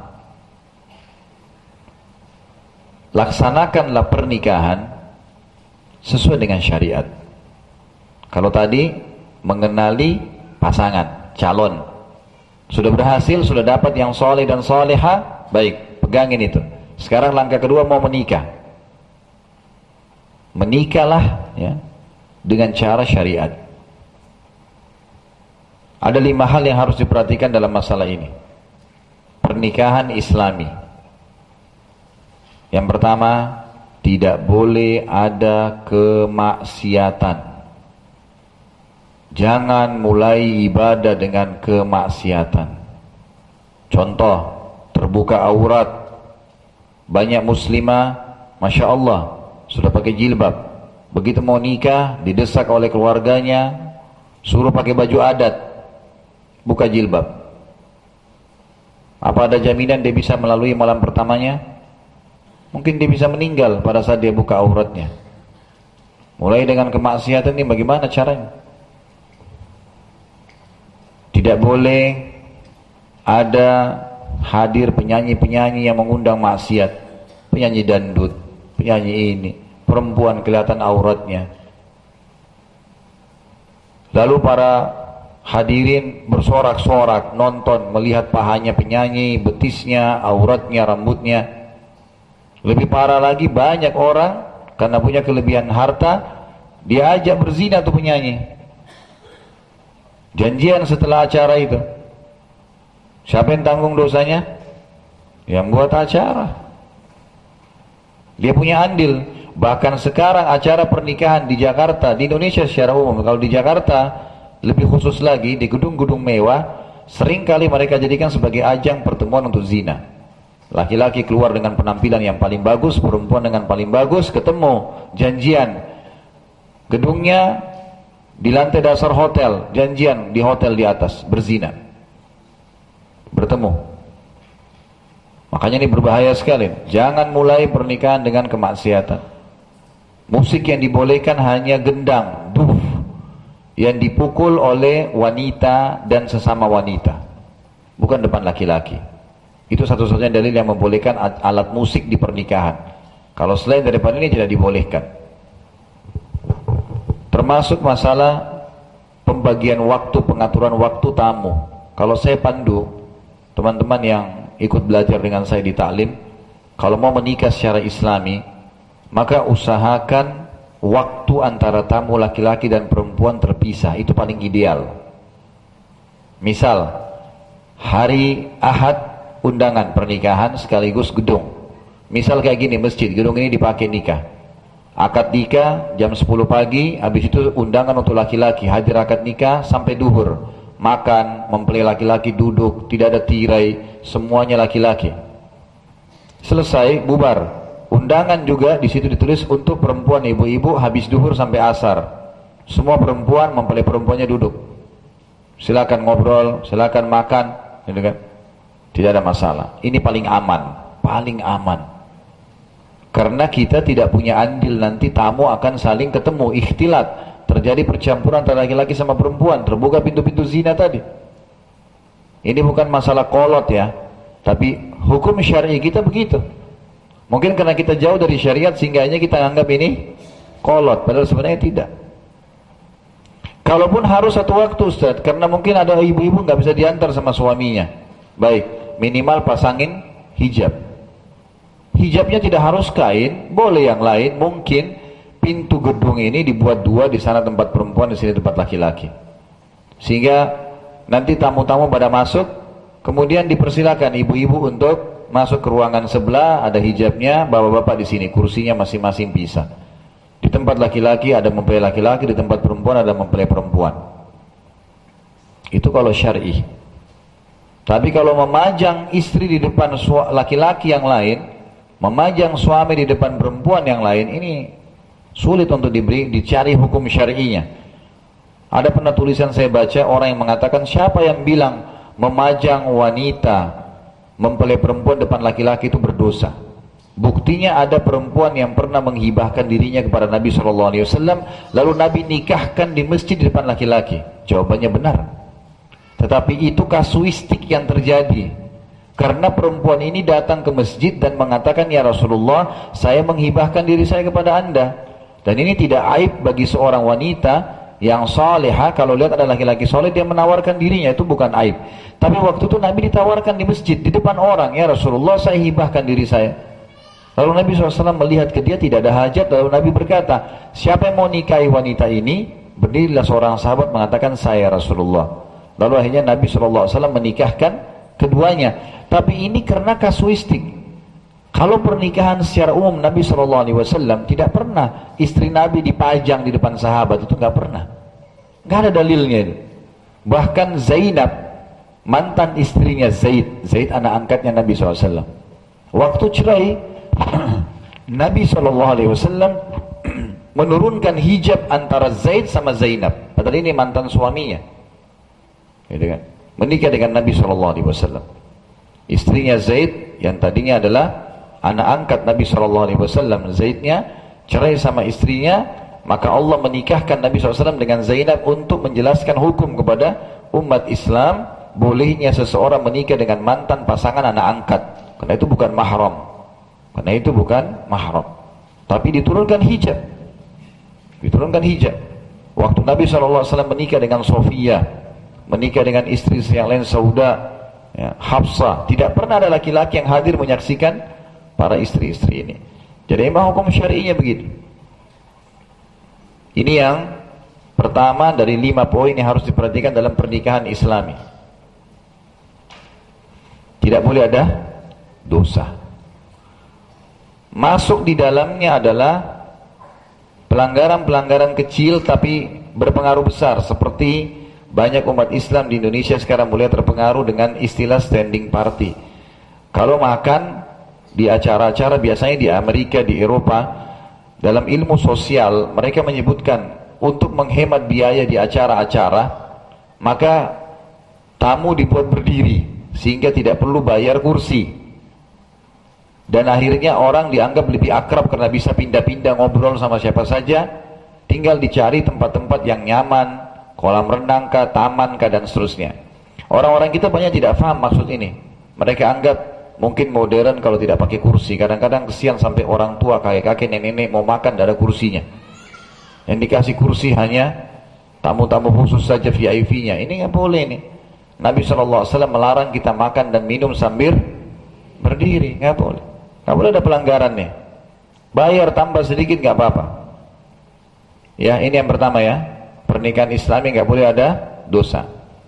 laksanakanlah pernikahan sesuai dengan syariat. Kalau tadi mengenali pasangan, calon, sudah berhasil, sudah dapat yang soleh dan soleha, baik, pegangin itu. Sekarang langkah kedua mau menikah. Menikahlah dengan cara syariat. Ada 5 hal yang harus diperhatikan dalam masalah ini. Pernikahan Islami. Yang pertama, tidak boleh ada kemaksiatan. Jangan mulai ibadah dengan kemaksiatan. Contoh, terbuka aurat. Banyak muslimah, Masya Allah, sudah pakai jilbab. Begitu mau nikah, didesak oleh keluarganya, suruh pakai baju adat, buka jilbab. Apa ada jaminan dia bisa melalui malam pertamanya? Mungkin dia bisa meninggal pada saat dia buka auratnya. Mulai dengan kemaksiatan ini bagaimana caranya? Tidak boleh ada hadir penyanyi-penyanyi yang mengundang maksiat. Penyanyi dangdut, penyanyi ini, perempuan kelihatan auratnya. Lalu para hadirin bersorak-sorak, nonton, melihat pahanya penyanyi, betisnya, auratnya, rambutnya. Lebih parah lagi, banyak orang karena punya kelebihan harta, diajak berzina tuh penyanyi. Janjian setelah acara itu. Siapa yang tanggung dosanya? yang buat acara. Dia punya andil. Bahkan sekarang acara pernikahan di Jakarta, di Indonesia secara umum, kalau di Jakarta lebih khusus lagi, di gedung-gedung mewah, seringkali mereka jadikan sebagai ajang pertemuan untuk zina. Laki-laki keluar dengan penampilan yang paling bagus, perempuan dengan paling bagus, ketemu, janjian. Gedungnya di lantai dasar hotel, janjian di hotel di atas, berzina. Bertemu. Makanya ini berbahaya sekali. Jangan mulai pernikahan dengan kemaksiatan. Musik yang dibolehkan hanya gendang, duf, yang dipukul oleh wanita dan sesama wanita, bukan depan laki-laki. Itu satu-satunya dalil yang membolehkan alat musik di pernikahan. Kalau selain daripada ini tidak dibolehkan. Termasuk masalah pembagian waktu, pengaturan waktu tamu. Kalau saya pandu teman-teman yang ikut belajar dengan saya di taklim, kalau mau menikah secara islami, maka usahakan waktu antara tamu laki-laki dan perempuan terpisah. Itu paling ideal. Misal hari Ahad undangan pernikahan sekaligus gedung. Misal kayak gini, masjid, gedung ini dipakai nikah. Akad nikah jam 10 pagi, habis itu undangan untuk laki-laki, hadir akad nikah sampai duhur. Makan, mempelai laki-laki duduk, tidak ada tirai, semuanya laki-laki. Selesai, bubar. Undangan juga di situ ditulis untuk perempuan, ibu-ibu, habis duhur sampai asar. Semua perempuan, mempelai perempuannya duduk. Silakan ngobrol, silakan makan, gitu kan? Tidak ada masalah. Ini paling aman, paling aman. Karena kita tidak punya andil, nanti tamu akan saling ketemu, ikhtilat. Terjadi percampuran antara laki-laki sama perempuan, terbuka pintu-pintu zina tadi. Ini bukan masalah kolot ya, tapi hukum syar'i kita begitu. Mungkin karena kita jauh dari syariat sehingga kita anggap ini kolot, padahal sebenarnya tidak. Kalaupun harus satu waktu Ustaz, karena mungkin ada ibu-ibu nggak bisa diantar sama suaminya. Baik, minimal pasangin hijab. Hijabnya tidak harus kain, boleh yang lain. Mungkin pintu gedung ini dibuat dua, di sana tempat perempuan, di sini tempat laki-laki. Sehingga nanti tamu-tamu pada masuk, kemudian dipersilakan ibu-ibu untuk masuk ke ruangan sebelah, ada hijabnya, bapak-bapak di sini, kursinya masing-masing pisah. Di tempat laki-laki ada mempelai laki-laki, di tempat perempuan ada mempelai perempuan. Itu kalau syar'i. Tapi kalau memajang istri di depan laki-laki yang lain, memajang suami di depan perempuan yang lain, ini sulit untuk dicari hukum syar'inya. Ada pernah tulisan saya baca, orang yang mengatakan, siapa yang bilang memajang wanita, mempelai perempuan depan laki-laki itu berdosa? Buktinya ada perempuan yang pernah menghibahkan dirinya kepada Nabi SAW, lalu Nabi nikahkan di masjid di depan laki-laki. Jawabannya benar. Tetapi itu kasuistik yang terjadi. Karena perempuan ini datang ke masjid dan mengatakan, ya Rasulullah, saya menghibahkan diri saya kepada Anda. Dan ini tidak aib bagi seorang wanita yang salihah. Kalau lihat ada laki-laki soleh, dia menawarkan dirinya, itu bukan aib. Tapi waktu itu Nabi ditawarkan di masjid, di depan orang, ya Rasulullah, saya hibahkan diri saya. Lalu Nabi SAW melihat ke dia, tidak ada hajat. Lalu Nabi berkata, siapa yang mau nikahi wanita ini? Berdirilah seorang sahabat mengatakan, saya Rasulullah. Lalu akhirnya Nabi SAW menikahkan keduanya. Tapi ini karena kasuistik. Kalau pernikahan secara umum Nabi SAW tidak pernah istri Nabi dipajang di depan sahabat, itu nggak pernah, nggak ada dalilnya itu. Bahkan Zainab, mantan istrinya Zaid anak angkatnya Nabi SAW, waktu cerai Nabi SAW menurunkan hijab antara Zaid sama Zainab, padahal ini mantan suaminya, gitu kan? Menikah dengan Nabi SAW. Istrinya Zaid yang tadinya adalah anak angkat Nabi SAW, Zaidnya cerai sama istrinya, maka Allah menikahkan Nabi SAW dengan Zainab untuk menjelaskan hukum kepada umat Islam, bolehnya seseorang menikah dengan mantan pasangan anak angkat, karena itu bukan mahram. Karena itu bukan mahram. Tapi diturunkan hijab. Diturunkan hijab. Waktu Nabi SAW menikah dengan Sofia, menikah dengan istri yang lain Sauda, ya, Hafsah, tidak pernah ada laki-laki yang hadir menyaksikan para istri-istri ini. Jadi memang hukum syar'inya begitu. Ini yang pertama dari 5 poin yang harus diperhatikan dalam pernikahan Islami. Tidak boleh ada dosa. Masuk di dalamnya adalah pelanggaran-pelanggaran kecil tapi berpengaruh besar, seperti banyak umat Islam di Indonesia sekarang mulai terpengaruh dengan istilah standing party. Kalau makan di acara-acara, biasanya di Amerika, di Eropa, dalam ilmu sosial mereka menyebutkan untuk menghemat biaya di acara-acara, maka tamu dibuat berdiri sehingga tidak perlu bayar kursi. Dan akhirnya orang dianggap lebih akrab karena bisa pindah-pindah ngobrol sama siapa saja. Tinggal dicari tempat-tempat yang nyaman, kolam renang kah, taman kah, dan seterusnya. Orang-orang kita banyak tidak paham maksud ini. Mereka anggap mungkin modern kalau tidak pakai kursi. Kadang-kadang kesian sampai orang tua, kakek-kakek, nenek-nenek mau makan tidak ada kursinya. Yang dikasih kursi hanya tamu-tamu khusus saja, VIP-nya. Ini nggak boleh nih. Nabi SAW melarang kita makan dan minum sambil berdiri, nggak boleh. Nggak boleh ada pelanggaran nih. Bayar tambah sedikit nggak apa-apa. Ya, ini yang pertama ya. Pernikahan Islami nggak boleh ada dosa.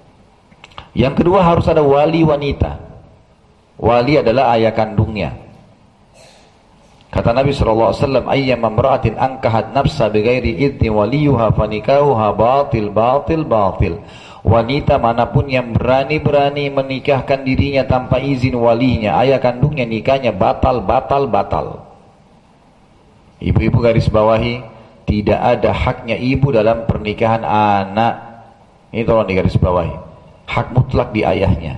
Yang kedua, harus ada wali wanita. Wali adalah ayah kandungnya. Kata Nabi SAW, ayyam amra'atin angkahat nafsa bighairi idni waliyuha fanikahuha batil batil batil. Wanita manapun yang berani-berani menikahkan dirinya tanpa izin walinya, ayah kandungnya, nikahnya batal, batal, batal. Ibu-ibu garis bawahi, tidak ada haknya ibu dalam pernikahan anak. Ini tolong digaris bawahi. Hak mutlak di ayahnya.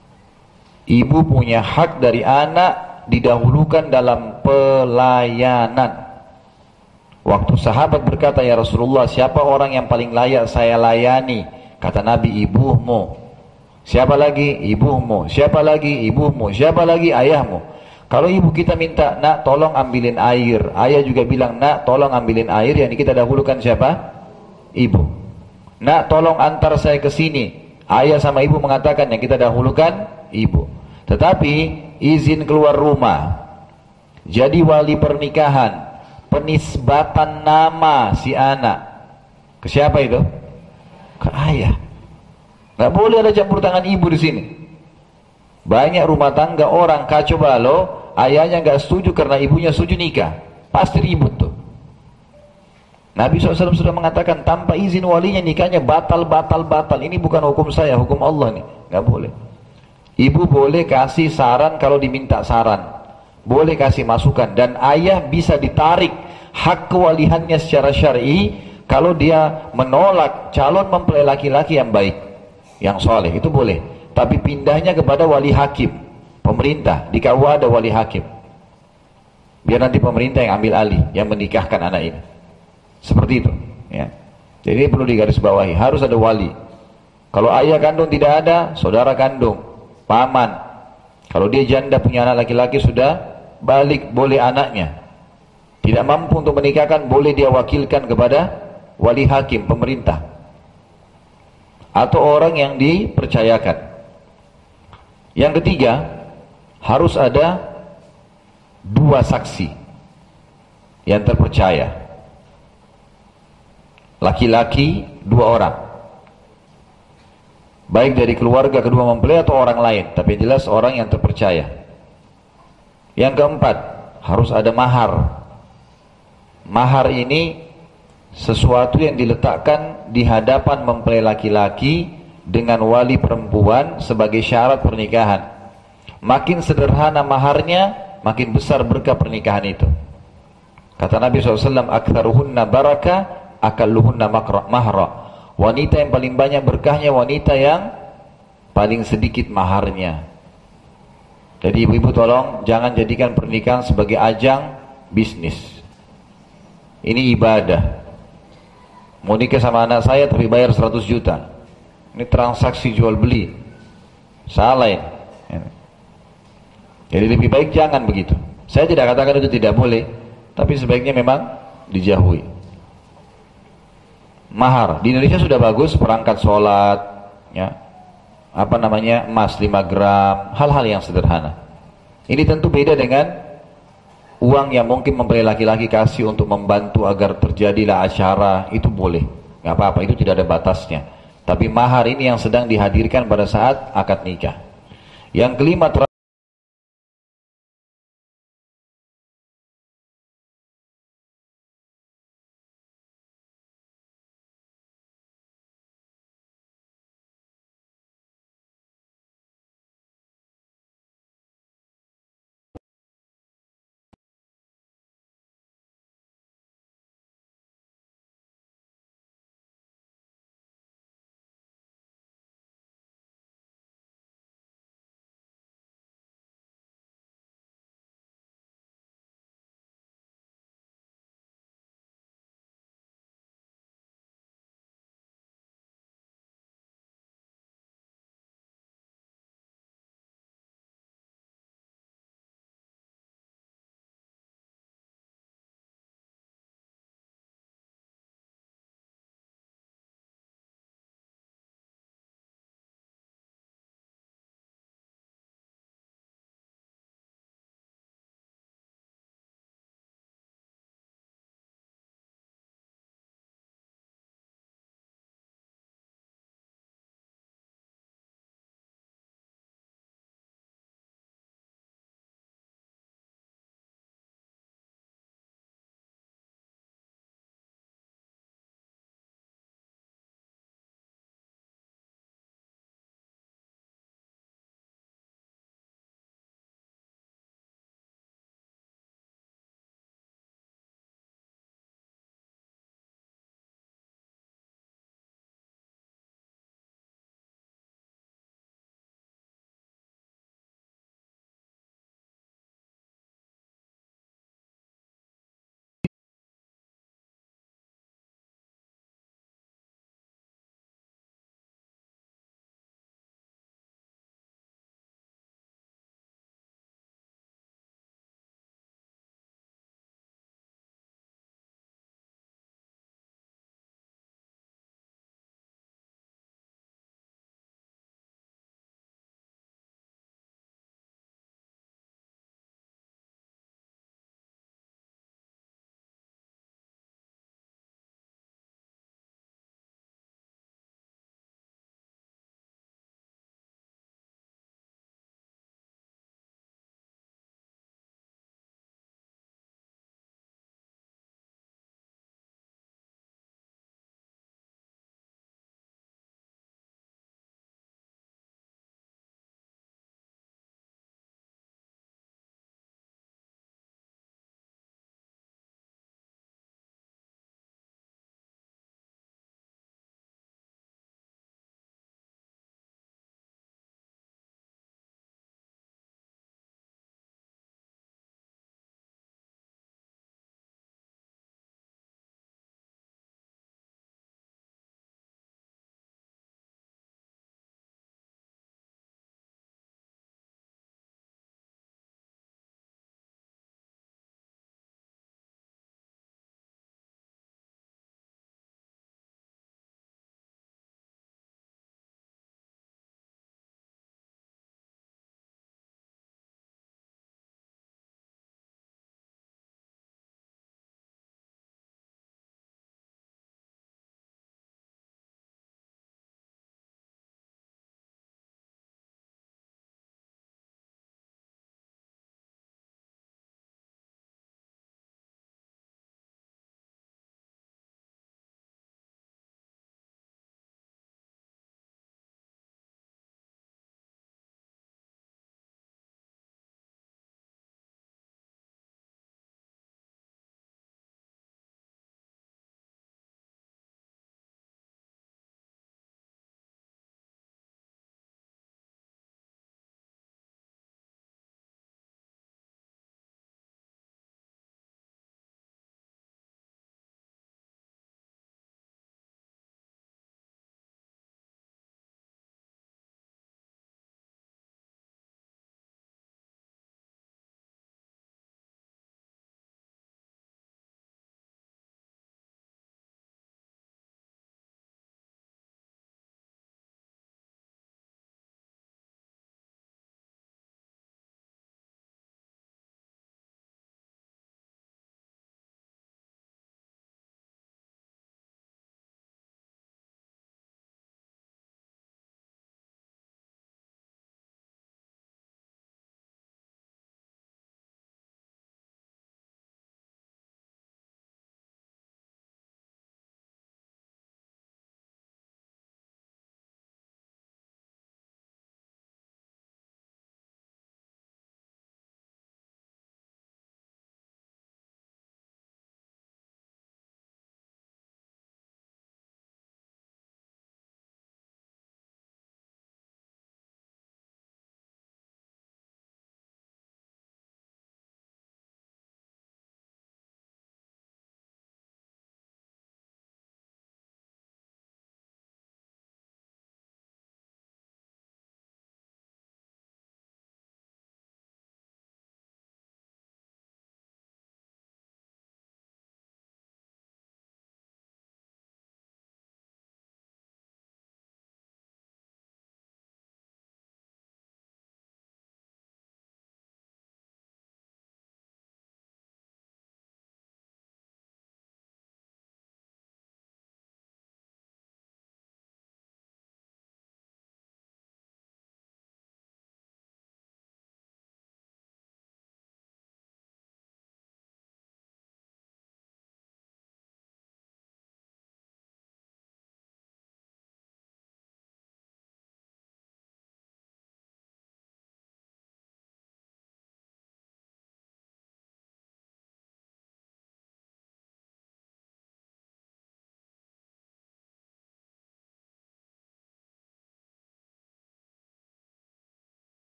Ibu punya hak dari anak didahulukan dalam pelayanan. Waktu sahabat berkata, ya Rasulullah, siapa orang yang paling layak saya layani? Kata Nabi, ibumu. Siapa lagi? Ibumu. Siapa lagi? Ibumu. Siapa lagi? Ayahmu. Kalau ibu kita minta, nak tolong ambilin air, ayah juga bilang, nak tolong ambilin air, yang kita dahulukan siapa? Ibu. Nak tolong antar saya ke sini, ayah sama ibu mengatakan yang kita dahulukan ibu. Tetapi izin keluar rumah, jadi wali pernikahan, penisbatan nama si anak ke siapa itu? Ke ayah. Nggak boleh ada campur tangan ibu di sini. Banyak rumah tangga orang kacau balau, ayahnya nggak setuju karena ibunya setuju nikah, pasti ribut tuh. Nabi SAW sudah mengatakan tanpa izin walinya nikahnya batal, batal, batal. Ini bukan hukum saya, hukum Allah nih, nggak boleh. Ibu boleh kasih saran kalau diminta saran, boleh kasih masukan, dan ayah bisa ditarik hak kewalihannya secara syar'i. Kalau dia menolak calon mempelai laki-laki yang baik, yang soleh, itu boleh. Tapi pindahnya kepada wali hakim, pemerintah. Di KUA ada wali hakim. Biar nanti pemerintah yang ambil alih, yang menikahkan anak ini. Seperti itu. Ya. Jadi perlu digarisbawahi, harus ada wali. Kalau ayah kandung tidak ada, saudara kandung, paman. Kalau dia janda punya anak laki-laki sudah balik, boleh anaknya. Tidak mampu untuk menikahkan, boleh dia wakilkan kepada wali hakim, pemerintah, atau orang yang dipercayakan. Yang ketiga, harus ada dua saksi yang terpercaya. Laki-laki 2 orang, baik dari keluarga kedua mempelai atau orang lain, tapi jelas orang yang terpercaya. Yang keempat, harus ada mahar. Mahar ini sesuatu yang diletakkan di hadapan mempelai laki-laki dengan wali perempuan sebagai syarat pernikahan. Makin sederhana maharnya, makin besar berkah pernikahan itu. Kata Nabi SAW, aktsaruhunna barakah, akalluhunna mahra. Wanita yang paling banyak berkahnya wanita yang paling sedikit maharnya. Jadi ibu-ibu tolong jangan jadikan pernikahan sebagai ajang bisnis. Ini ibadah. Mau nikah sama anak saya tapi bayar 100 juta. Ini transaksi jual beli. Salah ini. Jadi lebih baik jangan begitu. Saya tidak katakan itu tidak boleh, tapi sebaiknya memang dijauhi. Mahar di Indonesia sudah bagus, perangkat sholat, ya, emas 5 gram, hal-hal yang sederhana. Ini tentu beda dengan uang yang mungkin mempelai laki-laki kasih untuk membantu agar terjadilah acara, itu boleh, nggak apa-apa, itu tidak ada batasnya. Tapi mahar ini yang sedang dihadirkan pada saat akad nikah. Yang kelima,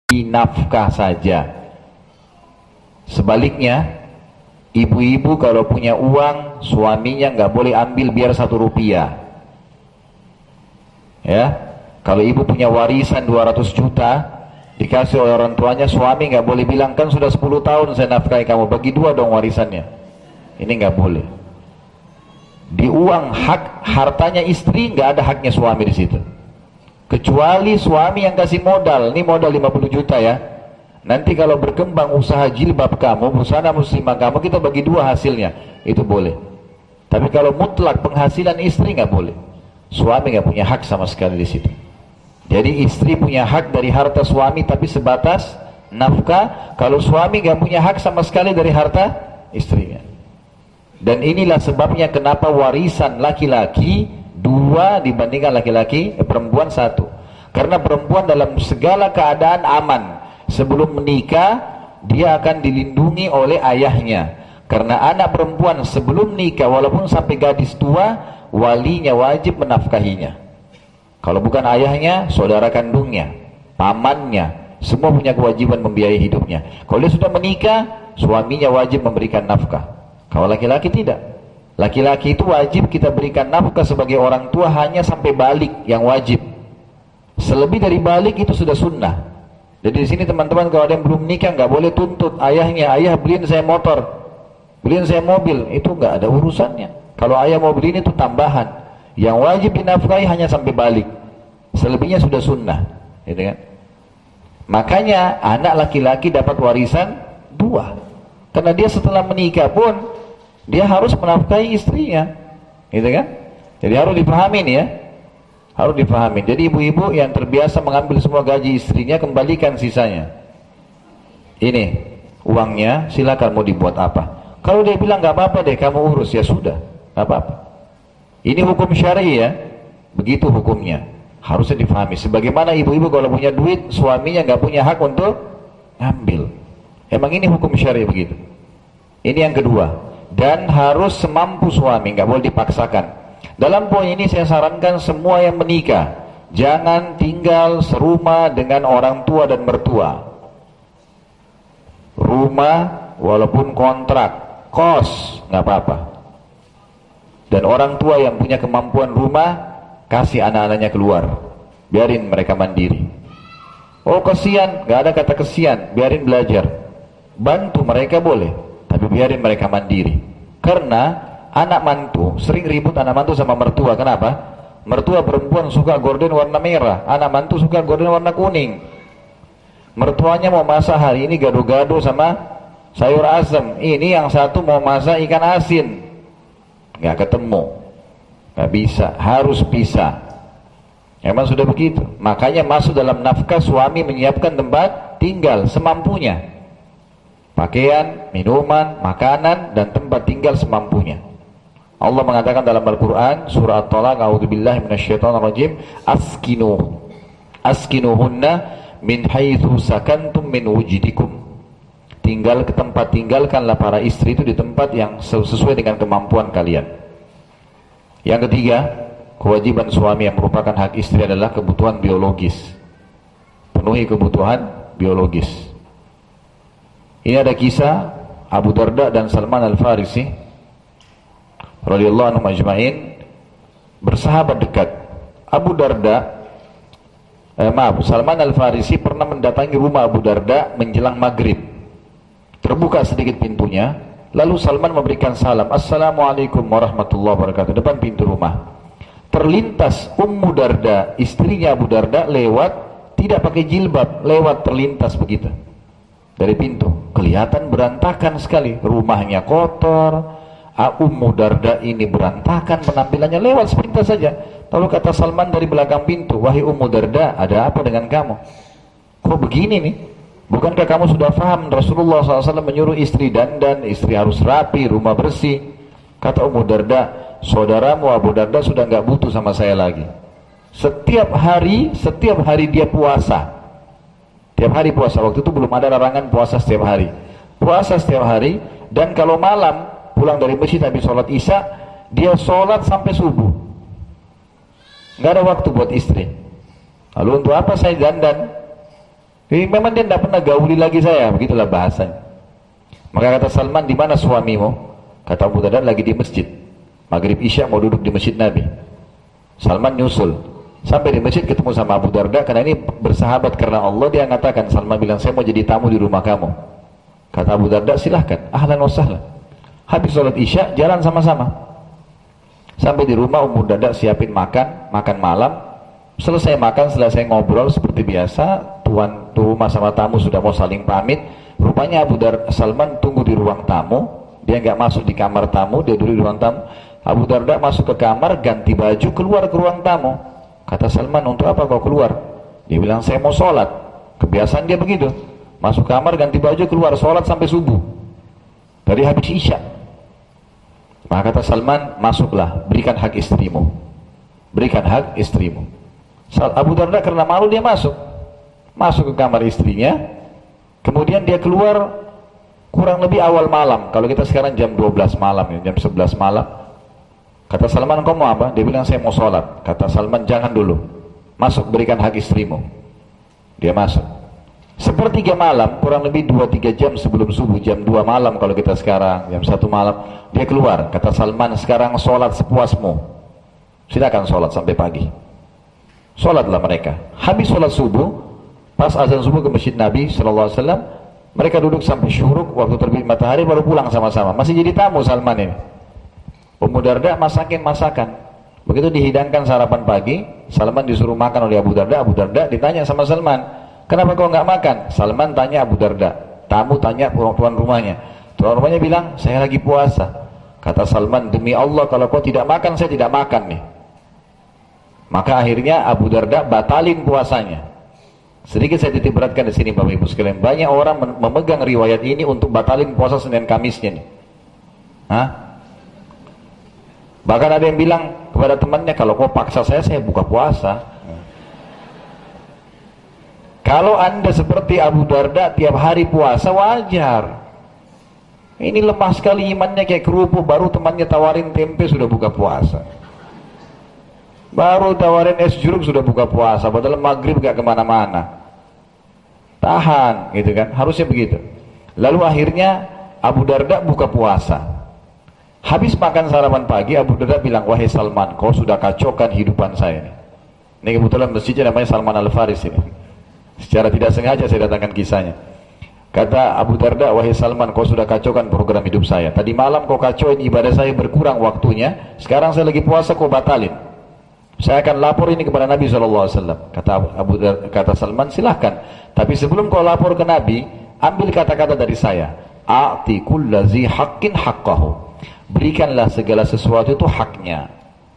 nafkah saja. Sebaliknya, ibu-ibu kalau punya uang, suaminya nggak boleh ambil biar 1 rupiah. Ya, kalau ibu punya warisan 200 juta, dikasih oleh orang tuanya, suami nggak boleh bilang, kan sudah 10 tahun saya nafkahi kamu, bagi 2 dong warisannya. Ini nggak boleh. Di uang hak hartanya istri, nggak ada haknya suami di situ. Kecuali suami yang kasih modal, ini modal 50 juta ya. Nanti kalau berkembang usaha jilbab kamu, busana muslimah kamu, kita bagi 2 hasilnya, itu boleh. Tapi kalau mutlak penghasilan istri nggak boleh. Suami nggak punya hak sama sekali di situ. Jadi istri punya hak dari harta suami, tapi sebatas nafkah. Kalau suami nggak punya hak sama sekali dari harta istrinya. Dan inilah sebabnya kenapa warisan laki-laki 2 dibandingkan perempuan 1. Karena perempuan dalam segala keadaan aman. Sebelum menikah, dia akan dilindungi oleh ayahnya. Karena anak perempuan sebelum nikah, walaupun sampai gadis tua, walinya wajib menafkahinya. Kalau bukan ayahnya, saudara kandungnya, pamannya, semua punya kewajiban membiayai hidupnya. Kalau dia sudah menikah, suaminya wajib memberikan nafkah. Kalau laki-laki tidak. Laki-laki itu wajib kita berikan nafkah sebagai orang tua hanya sampai balik yang wajib. Selebih dari balik itu sudah sunnah. Jadi di sini teman-teman, kalau ada yang belum nikah nggak boleh tuntut ayahnya, ayah beliin saya motor, beliin saya mobil, itu nggak ada urusannya. Kalau ayah mau beliin itu tambahan. Yang wajib dinafkahi hanya sampai balik. Selebihnya sudah sunnah, gitu kan? Makanya anak laki-laki dapat warisan 2. Karena dia setelah menikah pun dia harus menafkahi istrinya, gitu kan? Jadi harus dipahami nih ya. Harus dipahami. Jadi ibu-ibu yang terbiasa mengambil semua gaji istrinya, kembalikan sisanya. Ini uangnya, silakan mau dibuat apa. Kalau dia bilang nggak apa-apa deh, kamu urus, ya sudah, nggak apa-apa. Ini hukum syar'i ya, begitu hukumnya. Harusnya dipahami. Sebagaimana ibu-ibu kalau punya duit, suaminya nggak punya hak untuk ngambil. Emang ini hukum syar'i begitu. Ini yang kedua. Dan harus semampu suami, nggak boleh dipaksakan. Dalam poin ini saya sarankan semua yang menikah, jangan tinggal serumah dengan orang tua dan mertua. Rumah walaupun kontrak, kos, nggak apa-apa. Dan orang tua yang punya kemampuan rumah, kasih anak-anaknya keluar, biarin mereka mandiri. Oh kesian, nggak ada kata kesian, biarin belajar. Bantu mereka boleh, tapi biarin mereka mandiri. Karena anak mantu, sering ribut anak mantu sama mertua. Kenapa? Mertua perempuan suka gorden warna merah, anak mantu suka gorden warna kuning. Mertuanya mau masak hari ini gado-gado sama sayur asem, ini yang satu mau masak ikan asin. Nggak ketemu, nggak bisa, harus pisah. Emang sudah begitu. Makanya masuk dalam nafkah, suami menyiapkan tempat tinggal semampunya, pakaian, minuman, makanan, dan tempat tinggal semampunya. Allah mengatakan dalam Al-Quran surah At-Talaq, a'udzubillahi minasyaitonirrajim, askinuhunna min haitsu sakantum min wujidikum. Tinggalkanlah para istri itu di tempat yang sesuai dengan kemampuan kalian. Yang ketiga, kewajiban suami yang merupakan hak istri adalah kebutuhan biologis. Penuhi kebutuhan biologis. Ini ada kisah Abu Darda dan Salman Al-Farisi radhiyallahu anhum ajma'in, bersahabat dekat. Abu Darda, Salman Al-Farisi pernah mendatangi rumah Abu Darda menjelang maghrib. Terbuka sedikit pintunya, lalu Salman memberikan salam, Assalamualaikum warahmatullahi wabarakatuh, depan pintu rumah. Terlintas Ummu Darda, istrinya Abu Darda, lewat, tidak pakai jilbab, lewat terlintas begitu dari pintu. Kelihatan berantakan sekali, rumahnya kotor. Ummu Darda ini berantakan penampilannya, lewat sepintas saja. Lalu kata Salman dari belakang pintu, wahai Ummu Darda, ada apa dengan kamu? Kok begini nih? Bukankah kamu sudah paham Rasulullah SAW menyuruh istri dandan, istri harus rapi, rumah bersih? Kata Ummu Darda, saudaramu Abu Darda sudah nggak butuh sama saya lagi. Setiap hari dia puasa. Tiap hari puasa. Waktu itu belum ada larangan puasa setiap hari. Puasa setiap hari, dan kalau malam pulang dari masjid habis sholat isya, dia sholat sampai subuh. Nggak ada waktu buat istri. Lalu untuk apa saya dandan? Jadi memang dia tidak pernah gauli lagi saya, begitulah bahasanya. Maka kata Salman, di mana suamimu? Kata Abu Darda, lagi di masjid. Maghrib Isya mau duduk di masjid Nabi. Salman nyusul. Sampai di masjid ketemu sama Abu Darda, karena ini bersahabat karena Allah. Dia mengatakan, Salman bilang, saya mau jadi tamu di rumah kamu. Kata Abu Darda, silahkan, ahlan wa sahlan. Habis sholat Isya, jalan sama-sama. Sampai di rumah Abu Darda siapin makan malam. Selesai makan, selesai ngobrol seperti biasa, tuan rumah sama tamu sudah mau saling pamit. Rupanya Abu Darda, Salman tunggu di ruang tamu. Dia nggak masuk di kamar tamu, dia duduk di ruang tamu. Abu Darda masuk ke kamar, ganti baju, keluar ke ruang tamu. Kata Salman, untuk apa kau keluar? Dia bilang, saya mau sholat. Kebiasaan dia begitu. Masuk kamar, ganti baju, keluar, sholat sampai subuh. Dari habis Isya. Maka kata Salman, masuklah, berikan hak istrimu. Berikan hak istrimu. Abu Darda karena malu dia masuk ke kamar istrinya. Kemudian dia keluar kurang lebih awal malam. Kalau kita sekarang jam 12 malam, jam 11 malam. Kata Salman, kau mau apa? Dia bilang, saya mau sholat. Kata Salman, jangan dulu, masuk, berikan hak istrimu. Dia masuk. Sepertiga malam, kurang lebih 2-3 jam sebelum subuh, jam 2 malam kalau kita sekarang, jam 1 malam, dia keluar. Kata Salman, sekarang sholat sepuasmu. Silakan sholat sampai pagi. Sholatlah mereka. Habis sholat subuh, pas azan subuh ke masjid Nabi SAW, mereka duduk sampai syuruk, waktu terbit matahari baru pulang sama-sama. Masih jadi tamu Salman ini. Ummu Darda masakin masakan. Begitu dihidangkan sarapan pagi, Salman disuruh makan oleh Abu Darda. Abu Darda ditanya sama Salman, kenapa kau nggak makan? Salman tanya Abu Darda. Tamu tanya tuan rumahnya. Tuan rumahnya bilang, saya lagi puasa. Kata Salman, demi Allah kalau kau tidak makan, saya tidak makan nih. Maka akhirnya Abu Darda batalin puasanya. Sedikit saya titik beratkan di sini Bapak Ibu sekalian. Banyak orang memegang riwayat ini untuk batalin puasa Senin Kamisnya nih. Hah? Bahkan ada yang bilang kepada temannya, kalau kau paksa saya buka puasa. Kalau anda seperti Abu Darda tiap hari puasa, wajar. Ini lemah sekali imannya, kayak kerupuk, baru temannya tawarin tempe sudah buka puasa. Baru tawarin es jeruk sudah buka puasa, padahal maghrib gak kemana-mana. Tahan, gitu kan? Harusnya begitu. Lalu akhirnya Abu Darda buka puasa. Habis makan sarapan pagi, Abu Darda bilang, wahai Salman, kau sudah kacaukan hidupan saya ini. Ini kebetulan masjidnya namanya Salman Al-Faris ini. Secara tidak sengaja saya datangkan kisahnya. Kata Abu Darda, wahai Salman, kau sudah kacaukan program hidup saya. Tadi malam kau kacauin ibadah saya, berkurang waktunya. Sekarang saya lagi puasa, kau batalin. Saya akan lapor ini kepada Nabi SAW. Kata Salman, silahkan. Tapi sebelum kau lapor ke Nabi, ambil kata-kata dari saya. A'ti kullazi haqqin haqqahu. Berikanlah segala sesuatu itu haknya.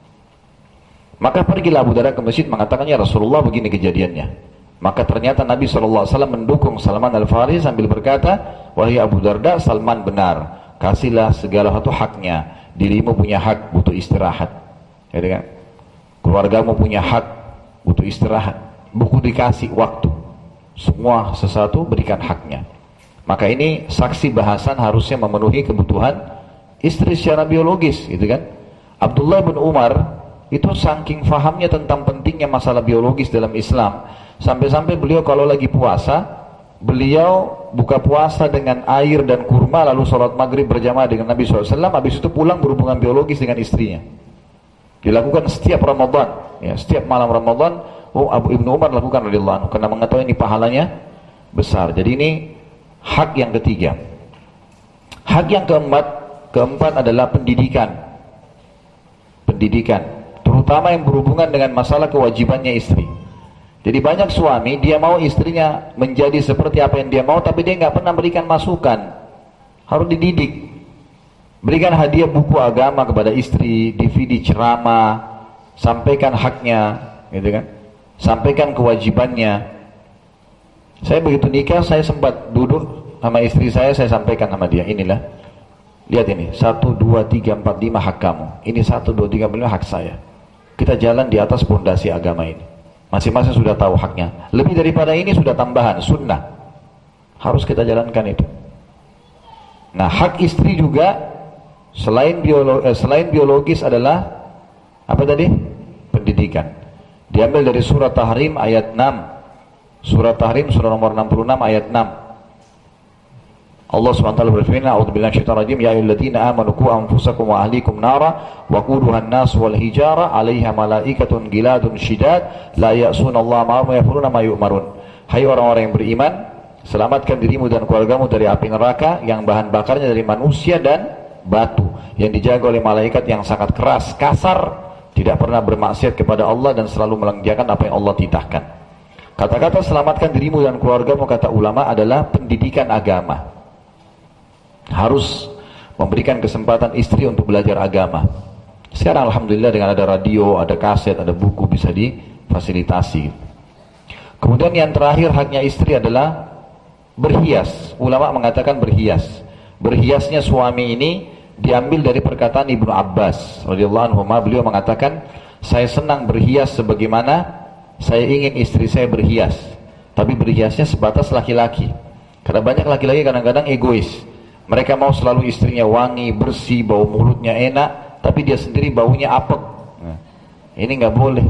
Maka pergilah Abu Darda ke masjid mengatakannya, Rasulullah begini kejadiannya. Maka ternyata Nabi SAW mendukung Salman Al-Faris sambil berkata, wahai Abu Darda, Salman benar. Kasihlah segala sesuatu haknya. Dirimu punya hak, butuh istirahat. Ya kan? Keluargamu punya hak, butuh istirahat. Buku dikasih waktu. Semua sesuatu berikan haknya. Maka ini saksi bahasan harusnya memenuhi kebutuhan istri secara biologis, gitu kan? Abdullah bin Umar itu saking fahamnya tentang pentingnya masalah biologis dalam Islam, sampai-sampai beliau kalau lagi puasa, beliau buka puasa dengan air dan kurma, lalu sholat maghrib berjamaah dengan Nabi SAW, habis itu pulang berhubungan biologis dengan istrinya. Dilakukan setiap Ramadan, ya, setiap malam Ramadan. Abu Ibnu Umar lakukan radhiyallahu anhu karena mengetahui ini pahalanya besar. Jadi ini hak yang ketiga. Hak yang keempat adalah pendidikan. Pendidikan, terutama yang berhubungan dengan masalah kewajibannya istri. Jadi banyak suami dia mau istrinya menjadi seperti apa yang dia mau, tapi dia nggak pernah berikan masukan. Harus dididik. Berikan hadiah buku agama kepada istri, DVD ceramah, sampaikan haknya, gitu kan? Sampaikan kewajibannya. Saya begitu nikah, saya sempat duduk sama istri saya sampaikan sama dia, inilah, lihat ini, 1, 2, 3, 4, 5 hak kamu. Ini 1, 2, 3, 4, 5 hak saya. Kita jalan di atas pondasi agama ini. Masing-masing sudah tahu haknya. Lebih daripada ini sudah tambahan, sunnah. Harus kita jalankan itu. Nah, hak istri juga selain biologis adalah apa tadi? Pendidikan. Diambil dari surat Tahrim ayat 6. Surah Tahrim, surah nomor 66 ayat 6. Allah SWT berfirman, a'udzubillahi minasyaitonir rajim, ya ayyuhalladzina amanu qu anfusakum wa ahlikum nara wa quduha an-nas wal hijara 'alaiha malaikatun giladun syidad la ya'sunallaha ma yaf'aluna ma yu'marun. Hai orang-orang yang beriman, selamatkan dirimu dan keluargamu dari api neraka yang bahan bakarnya dari manusia dan batu, yang dijaga oleh malaikat yang sangat keras, kasar, tidak pernah bermaksiat kepada Allah dan selalu mengerjakan apa yang Allah titahkan. Kata-kata selamatkan dirimu dan keluargamu, kata ulama, adalah pendidikan agama. Harus memberikan kesempatan istri untuk belajar agama. Sekarang alhamdulillah dengan ada radio, ada kaset, ada buku, bisa difasilitasi. Kemudian yang terakhir haknya istri adalah berhias. Ulama mengatakan berhias. Berhiasnya suami ini diambil dari perkataan Ibnu Abbas radhiyallahu anhu. Beliau mengatakan, saya senang berhias sebagaimana saya ingin istri saya berhias. Tapi berhiasnya sebatas laki-laki. Karena banyak laki-laki kadang-kadang egois. Mereka mau selalu istrinya wangi, bersih, bau mulutnya enak, tapi dia sendiri baunya apek. Nah, ini nggak boleh.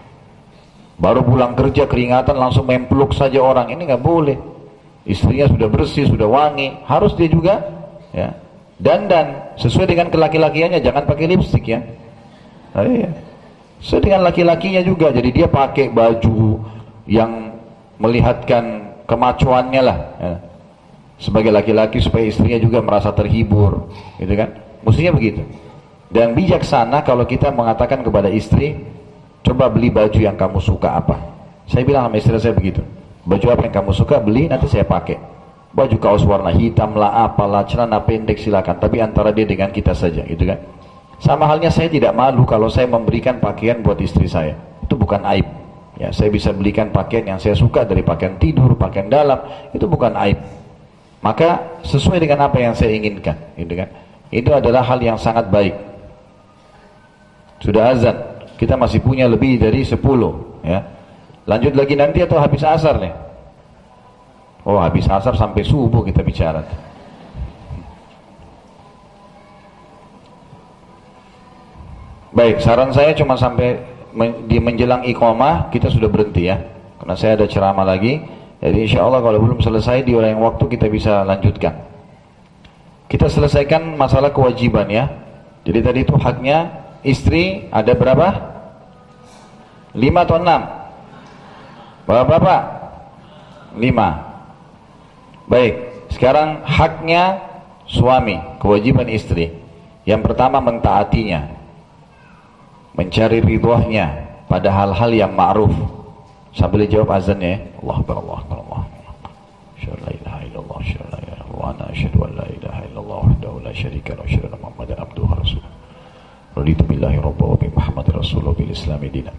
Baru pulang kerja keringatan langsung mempeluk saja orang, ini nggak boleh. Istrinya sudah bersih, sudah wangi, harus dia juga ya dandan sesuai dengan kelaki-lakiannya, jangan pakai lipstik ya. Nah, iya. Sesuai dengan laki-lakinya juga, jadi dia pakai baju yang melihatkan kemacuannya lah. Ya. Sebagai laki-laki supaya istrinya juga merasa terhibur, gitu kan? Mestinya begitu. Dan bijaksana kalau kita mengatakan kepada istri, coba beli baju yang kamu suka apa. Saya bilang sama istri saya begitu. Baju apa yang kamu suka beli, nanti saya pakai. Baju kaos warna hitam lah, apalah, celana pendek silakan. Tapi antara dia dengan kita saja, gitu kan? Sama halnya saya tidak malu kalau saya memberikan pakaian buat istri saya. Itu bukan aib. Ya, saya bisa belikan pakaian yang saya suka, dari pakaian tidur, pakaian dalam, itu bukan aib. Maka sesuai dengan apa yang saya inginkan, gitu kan? Itu adalah hal yang sangat baik. Sudah azan, kita masih punya lebih dari 10, ya. Lanjut lagi nanti atau habis asar nih? Oh, habis asar sampai subuh kita bicara. Baik, saran saya cuma sampai di menjelang iqamah kita sudah berhenti ya. Karena saya ada ceramah lagi. Jadi insya Allah kalau belum selesai di orang yang waktu kita bisa lanjutkan. Kita selesaikan masalah kewajiban ya. Jadi tadi itu haknya istri ada berapa? 5 atau 6? Bapak-bapak? 5. Baik, sekarang haknya suami, kewajiban istri. Yang pertama mentaatinya, mencari ridhonya pada hal-hal yang ma'ruf. Sambil dijawab azannya ya. Allah Akbar, Allah Akbar, Allah Akbar. Asyhadu an la ilaha illallah, asyhadu an la ilaha illallah, wa ana asyhadu an la ilaha illallah wahdahu la syarika lahu, asyhadu anna Muhammadan abduhu wa rasuluh. Raditu billahi rabban wa bi Muhammadin rasulullah bil islami dinan.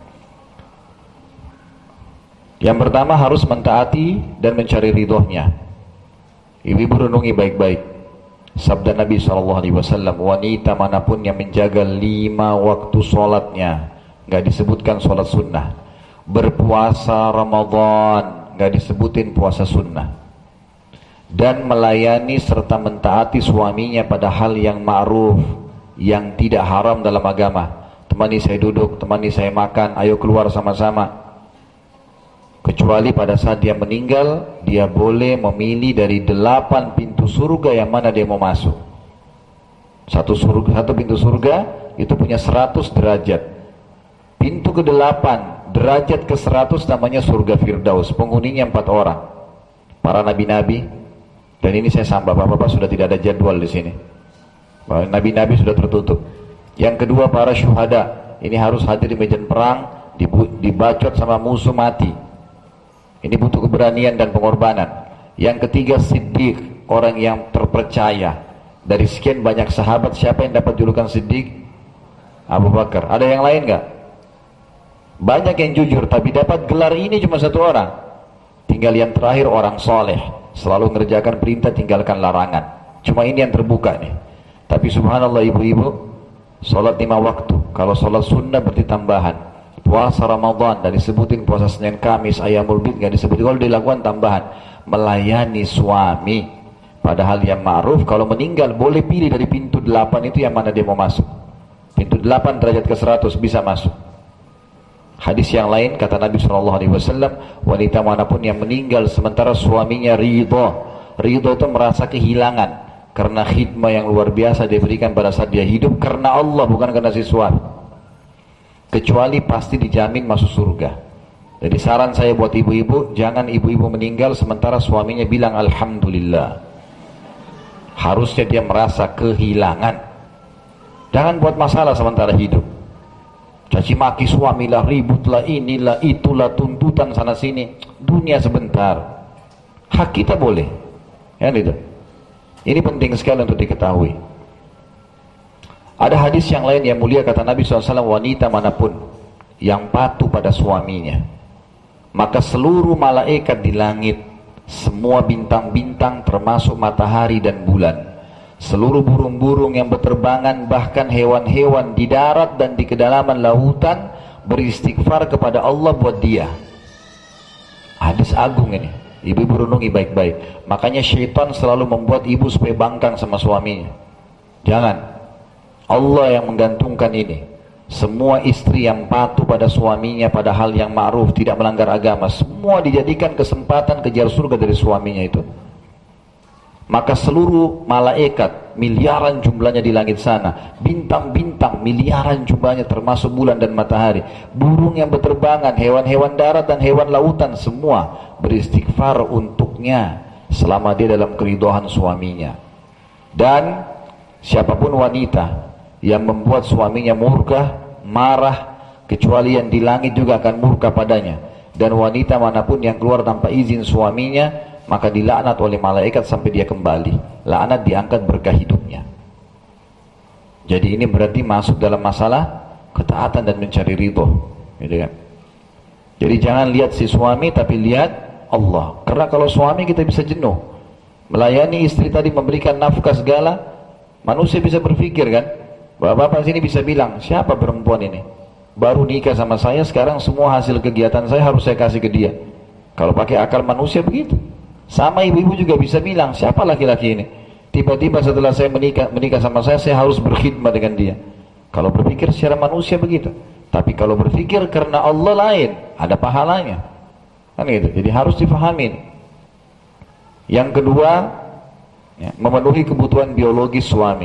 Yang pertama harus mentaati dan mencari ridhonya. Ibu-ibu renungi baik-baik. Sabda Nabi SAW, wanita manapun yang menjaga 5 waktu sholatnya, nggak disebutkan sholat sunnah. Berpuasa Ramadan, nggak disebutin puasa sunnah. Dan melayani serta mentaati suaminya pada hal yang ma'ruf, yang tidak haram dalam agama. Temani saya duduk, temani saya makan, ayo keluar sama-sama. Kecuali pada saat dia meninggal, dia boleh memilih dari 8 pintu surga yang mana dia mau masuk. Satu pintu surga itu punya 100 derajat. Pintu ke-8, derajat ke-100 namanya surga Firdaus. Penghuninya 4 orang, para nabi-nabi. Dan ini saya sama bapak-bapak sudah tidak ada jadwal di sini. Nabi-nabi sudah tertutup. Yang kedua para syuhada. Ini harus hadir di medan perang, dibacot sama musuh mati. Ini butuh keberanian dan pengorbanan. Yang ketiga Siddiq, orang yang terpercaya. Dari sekian banyak sahabat, siapa yang dapat julukan Siddiq? Abu Bakar. Ada yang lain nggak? Banyak yang jujur, tapi dapat gelar ini cuma 1 orang. Tinggal yang terakhir orang soleh, selalu mengerjakan perintah, tinggalkan larangan. Cuma ini yang terbuka nih. Tapi subhanallah ibu-ibu, sholat 5 waktu. Kalau sholat sunnah berarti tambahan. Puasa Ramadan, dan disebutin puasa Senin Kamis, Ayyamul Bid, nggak disebutin. Kalau dilakukan tambahan, melayani suami pada hal yang ma'ruf. Kalau meninggal boleh pilih dari pintu 8 itu yang mana dia mau masuk. Pintu 8 derajat ke 100 bisa masuk. Hadis yang lain kata Nabi SAW, wanita manapun yang meninggal sementara suaminya ridho itu merasa kehilangan karena khidmah yang luar biasa diberikan pada saat dia hidup karena Allah, bukan karena si suami, kecuali pasti dijamin masuk surga. Jadi saran saya buat ibu-ibu, jangan ibu-ibu meninggal sementara suaminya bilang alhamdulillah. Harusnya dia merasa kehilangan. Jangan buat masalah sementara hidup. Caci maki suamilah, ributlah, inilah, itulah, tuntutan sana sini. Dunia sebentar. Hak kita boleh. Ya gitu. Ini penting sekali untuk diketahui. Ada hadis yang lain yang mulia kata Nabi SAW, wanita manapun yang patuh pada suaminya, maka seluruh malaikat di langit, semua bintang-bintang termasuk matahari dan bulan, seluruh burung-burung yang berterbangan, bahkan hewan-hewan di darat dan di kedalaman lautan beristighfar kepada Allah buat dia. Hadis agung ini. Ibu-ibu renungi baik-baik. Makanya syaitan selalu membuat ibu supaya bangkang sama suaminya. Jangan. Allah yang menggantungkan ini. Semua istri yang patuh pada suaminya pada hal yang ma'ruf, tidak melanggar agama, semua dijadikan kesempatan kejar surga dari suaminya itu. Maka seluruh malaikat, miliaran jumlahnya di langit sana, bintang-bintang miliaran jumlahnya termasuk bulan dan matahari, burung yang berterbangan, hewan-hewan darat dan hewan lautan, semua beristighfar untuknya selama dia dalam keridhaan suaminya. Dan siapapun wanita yang membuat suaminya murka, marah, kecuali yang di langit juga akan murka padanya. Dan wanita manapun yang keluar tanpa izin suaminya, maka dilaknat oleh malaikat sampai dia kembali. Laknat diangkat berkah hidupnya. Jadi ini berarti masuk dalam masalah ketaatan dan mencari ridho, gitu kan? Jadi jangan lihat si suami tapi lihat Allah. Karena kalau suami kita bisa jenuh melayani istri tadi, memberikan nafkah segala, manusia bisa berpikir kan, bapak-bapak sini bisa bilang, siapa perempuan ini? Baru nikah sama saya, sekarang semua hasil kegiatan saya harus saya kasih ke dia. Kalau pakai akal manusia begitu. Sama ibu-ibu juga bisa bilang, siapa laki-laki ini? Tiba-tiba setelah saya menikah sama saya harus berkhidmat dengan dia. Kalau berpikir secara manusia begitu. Tapi kalau berpikir karena Allah lain, ada pahalanya. Kan gitu. Jadi harus difahami. Yang kedua, ya, memenuhi kebutuhan biologis suami.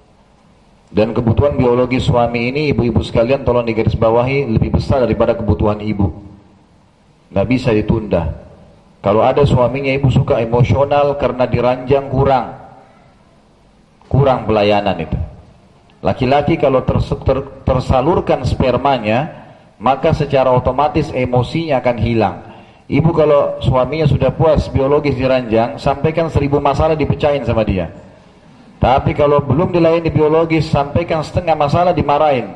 Dan kebutuhan biologis suami ini, ibu-ibu sekalian tolong digarisbawahi, lebih besar daripada kebutuhan ibu. Nggak bisa ditunda. Kalau ada suaminya ibu suka emosional karena diranjang, kurang pelayanan itu. Laki-laki kalau tersalurkan spermanya, maka secara otomatis emosinya akan hilang. Ibu kalau suaminya sudah puas biologis diranjang, sampaikan 1000 masalah dipecahin sama dia. Tapi kalau belum dilayani biologis, sampaikan setengah masalah dimarahin.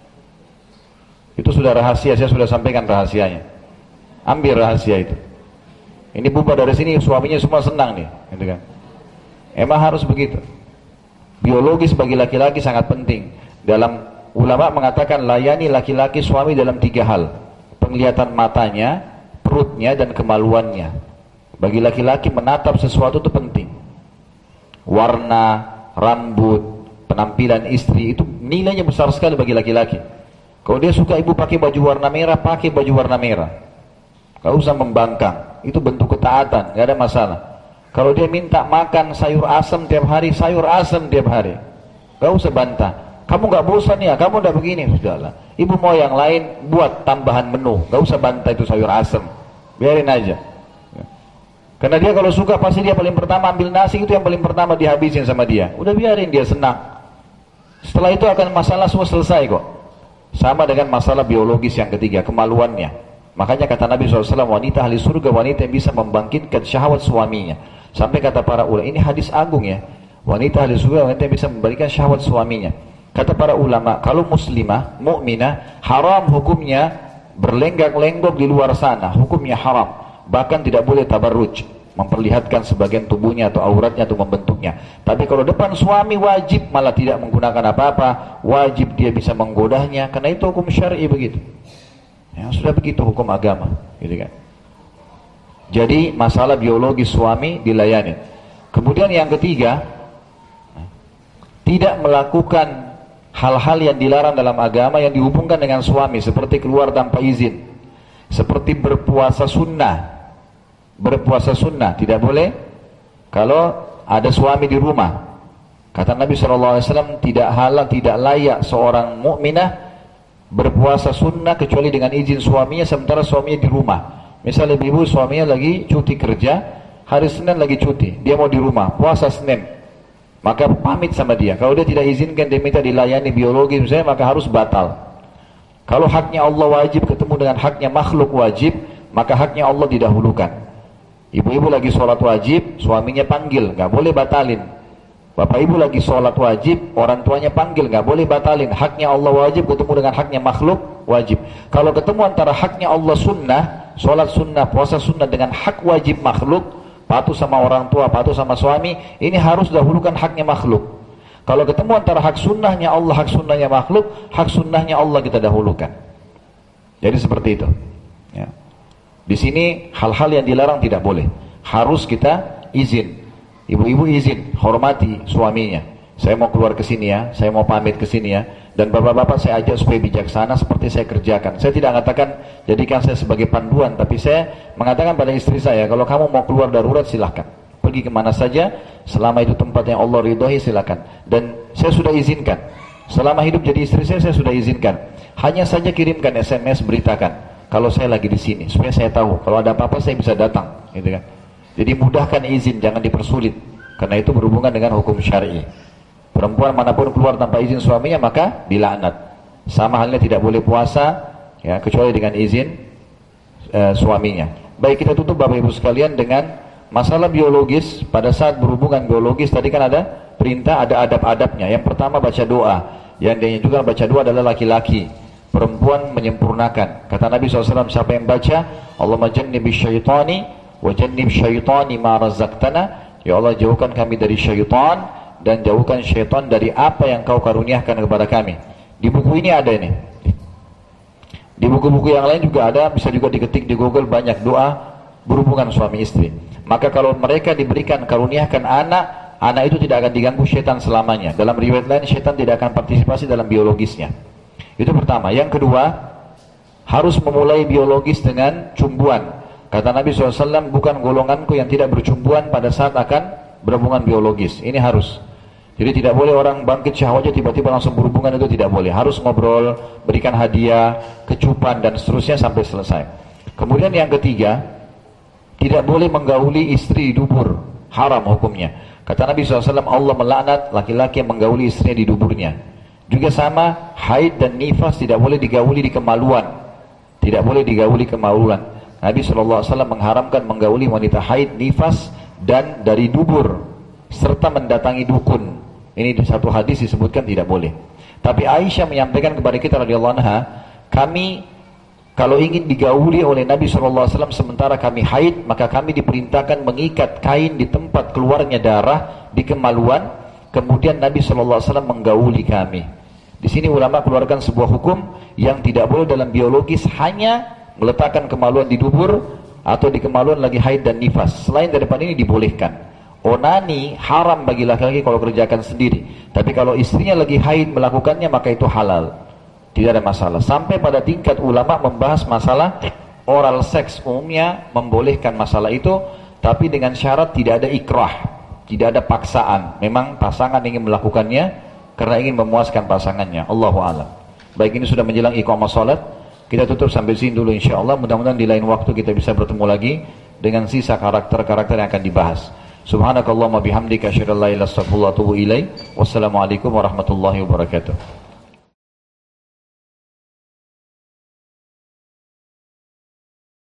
Itu sudah rahasia, saya sudah sampaikan rahasianya. Ambil rahasia itu. Ini bubar dari sini, suaminya semua senang nih, gitu kan? Emang harus begitu. Biologis bagi laki-laki sangat penting. Dalam ulama mengatakan layani laki-laki suami dalam 3 hal: penglihatan matanya, perutnya, dan kemaluannya. Bagi laki-laki menatap sesuatu itu penting. Warna, rambut, penampilan istri itu nilainya besar sekali bagi laki-laki. Kalau dia suka ibu pakai baju warna merah, pakai baju warna merah. Gak usah membangkang, itu bentuk ketaatan, gak ada masalah. Kalau dia minta makan sayur asam tiap hari, sayur asam tiap hari. Gak usah bantah. Kamu gak bosan ya, kamu udah begini, sudahlah. Ibu mau yang lain, buat tambahan menu. Gak usah bantah itu sayur asam, biarin aja. Karena dia kalau suka pasti dia paling pertama ambil nasi, itu yang paling pertama dihabisin sama dia. Udah biarin dia senang. Setelah itu akan masalah semua selesai kok. Sama dengan masalah biologis yang ketiga, kemaluannya. Makanya kata Nabi SAW, wanita ahli surga, wanita yang bisa membangkitkan syahwat suaminya. Sampai kata para ulama, ini hadis agung ya, wanita ahli surga, wanita yang bisa memberikan syahwat suaminya. Kata para ulama, kalau muslimah, mukminah, haram hukumnya berlenggak-lenggok di luar sana, hukumnya haram. Bahkan tidak boleh tabarruj, memperlihatkan sebagian tubuhnya atau auratnya atau membentuknya. Tapi kalau depan suami wajib, malah tidak menggunakan apa-apa, wajib dia bisa menggodanya, karena itu hukum syar'i begitu. Ya, sudah begitu hukum agama, gitu kan. Jadi masalah biologis suami dilayani. Kemudian yang ketiga, tidak melakukan hal-hal yang dilarang dalam agama yang dihubungkan dengan suami, seperti keluar tanpa izin, seperti berpuasa sunnah. Berpuasa sunnah tidak boleh kalau ada suami di rumah. Kata Nabi SAW, tidak halal, tidak layak seorang mukminah berpuasa sunnah kecuali dengan izin suaminya sementara suaminya di rumah. Misalnya ibu suaminya lagi cuti kerja, hari Senin lagi cuti, dia mau di rumah puasa Senin, maka pamit sama dia. Kalau dia tidak izinkan, dia minta dilayani biologi misalnya, maka harus batal. Kalau haknya Allah wajib ketemu dengan haknya makhluk wajib, maka haknya Allah didahulukan. Ibu-ibu lagi sholat wajib, suaminya panggil, nggak boleh batalin. Bapak ibu lagi sholat wajib, orang tuanya panggil, nggak boleh batalin. Haknya Allah wajib ketemu dengan haknya makhluk wajib. Kalau ketemu antara haknya Allah sunnah, sholat sunnah, puasa sunnah, dengan hak wajib makhluk, patuh sama orang tua, patuh sama suami, ini harus dahulukan haknya makhluk. Kalau ketemu antara hak sunnahnya Allah, hak sunnahnya makhluk, hak sunnahnya Allah kita dahulukan. Jadi seperti itu. Ya. Di sini hal-hal yang dilarang tidak boleh, harus kita izin. Ibu-ibu izin, hormati suaminya. Saya mau keluar ke sini ya, saya mau pamit ke sini ya. Dan bapak-bapak saya ajak supaya bijaksana seperti saya kerjakan. Saya tidak mengatakan jadikan saya sebagai panduan, tapi saya mengatakan pada istri saya, kalau kamu mau keluar darurat silahkan, pergi kemana saja, selama itu tempat yang Allah ridhoi silahkan. Dan saya sudah izinkan, selama hidup jadi istri saya sudah izinkan. Hanya saja kirimkan SMS, beritakan kalau saya lagi di sini, supaya saya tahu kalau ada apa-apa saya bisa datang, gitu kan. Jadi mudahkan izin, jangan dipersulit, karena itu berhubungan dengan hukum syar'i. Perempuan manapun keluar tanpa izin suaminya maka dilaknat. Sama halnya tidak boleh puasa ya, kecuali dengan izin suaminya. Baik, kita tutup Bapak Ibu sekalian dengan masalah biologis. Pada saat berhubungan biologis tadi kan ada perintah, ada adab-adabnya. Yang pertama baca doa. Yang dianjurkan baca doa adalah laki-laki. Perempuan menyempurnakan. Kata Nabi SAW, siapa yang baca Allahumma jannibi syaitani wa jannib syaitani ma razaqtana, ya Allah jauhkan kami dari syaitan dan jauhkan syaitan dari apa yang kau karuniakan kepada kami. Di buku ini ada ini. Di buku-buku yang lain juga ada, bisa juga diketik di Google, banyak doa berhubungan suami istri. Maka kalau mereka diberikan karuniakan anak, anak itu tidak akan diganggu syaitan selamanya. Dalam riwayat lain, syaitan tidak akan partisipasi dalam biologisnya. Itu pertama. Yang kedua, harus memulai biologis dengan cumbuan. Kata Nabi SAW, bukan golonganku yang tidak bercumbuan pada saat akan berhubungan biologis. Ini harus. Jadi tidak boleh orang bangkit syahwatnya tiba-tiba langsung berhubungan, itu tidak boleh. Harus ngobrol, berikan hadiah, kecupan dan seterusnya sampai selesai. Kemudian yang ketiga, tidak boleh menggauli istri di dubur. Haram hukumnya. Kata Nabi SAW, Allah melaknat laki-laki yang menggauli istrinya di duburnya. Juga sama, haid dan nifas tidak boleh digauli di kemaluan. Tidak boleh digauli kemaluan. Nabi SAW mengharamkan menggauli wanita haid, nifas, dan dari dubur, serta mendatangi dukun. Ini di satu hadis disebutkan tidak boleh. Tapi Aisyah menyampaikan kepada kita radhiyallahu anha, kami kalau ingin digauli oleh Nabi SAW sementara kami haid, maka kami diperintahkan mengikat kain di tempat keluarnya darah, di kemaluan, kemudian Nabi SAW menggauli kami. Di sini ulama keluarkan sebuah hukum yang tidak boleh dalam biologis, hanya meletakkan kemaluan di dubur atau di kemaluan lagi haid dan nifas. Selain daripada ini dibolehkan. Onani haram bagi laki-laki kalau kerjakan sendiri. Tapi kalau istrinya lagi haid melakukannya, maka itu halal. Tidak ada masalah. Sampai pada tingkat ulama membahas masalah oral seks, umumnya membolehkan masalah itu, tapi dengan syarat tidak ada ikrah, tidak ada paksaan. Memang pasangan ingin melakukannya karena ingin memuaskan pasangannya. Allahu a'lam. Baik, ini sudah menjelang iqamah salat. Kita tutup sampai sini dulu insyaallah. Mudah-mudahan di lain waktu kita bisa bertemu lagi dengan sisa karakter-karakter yang akan dibahas. Subhanakallahumma bihamdika asyhadu an la ilaha illa anta astaghfiruka wa atubu ilaik. Wassalamualaikum warahmatullahi wabarakatuh.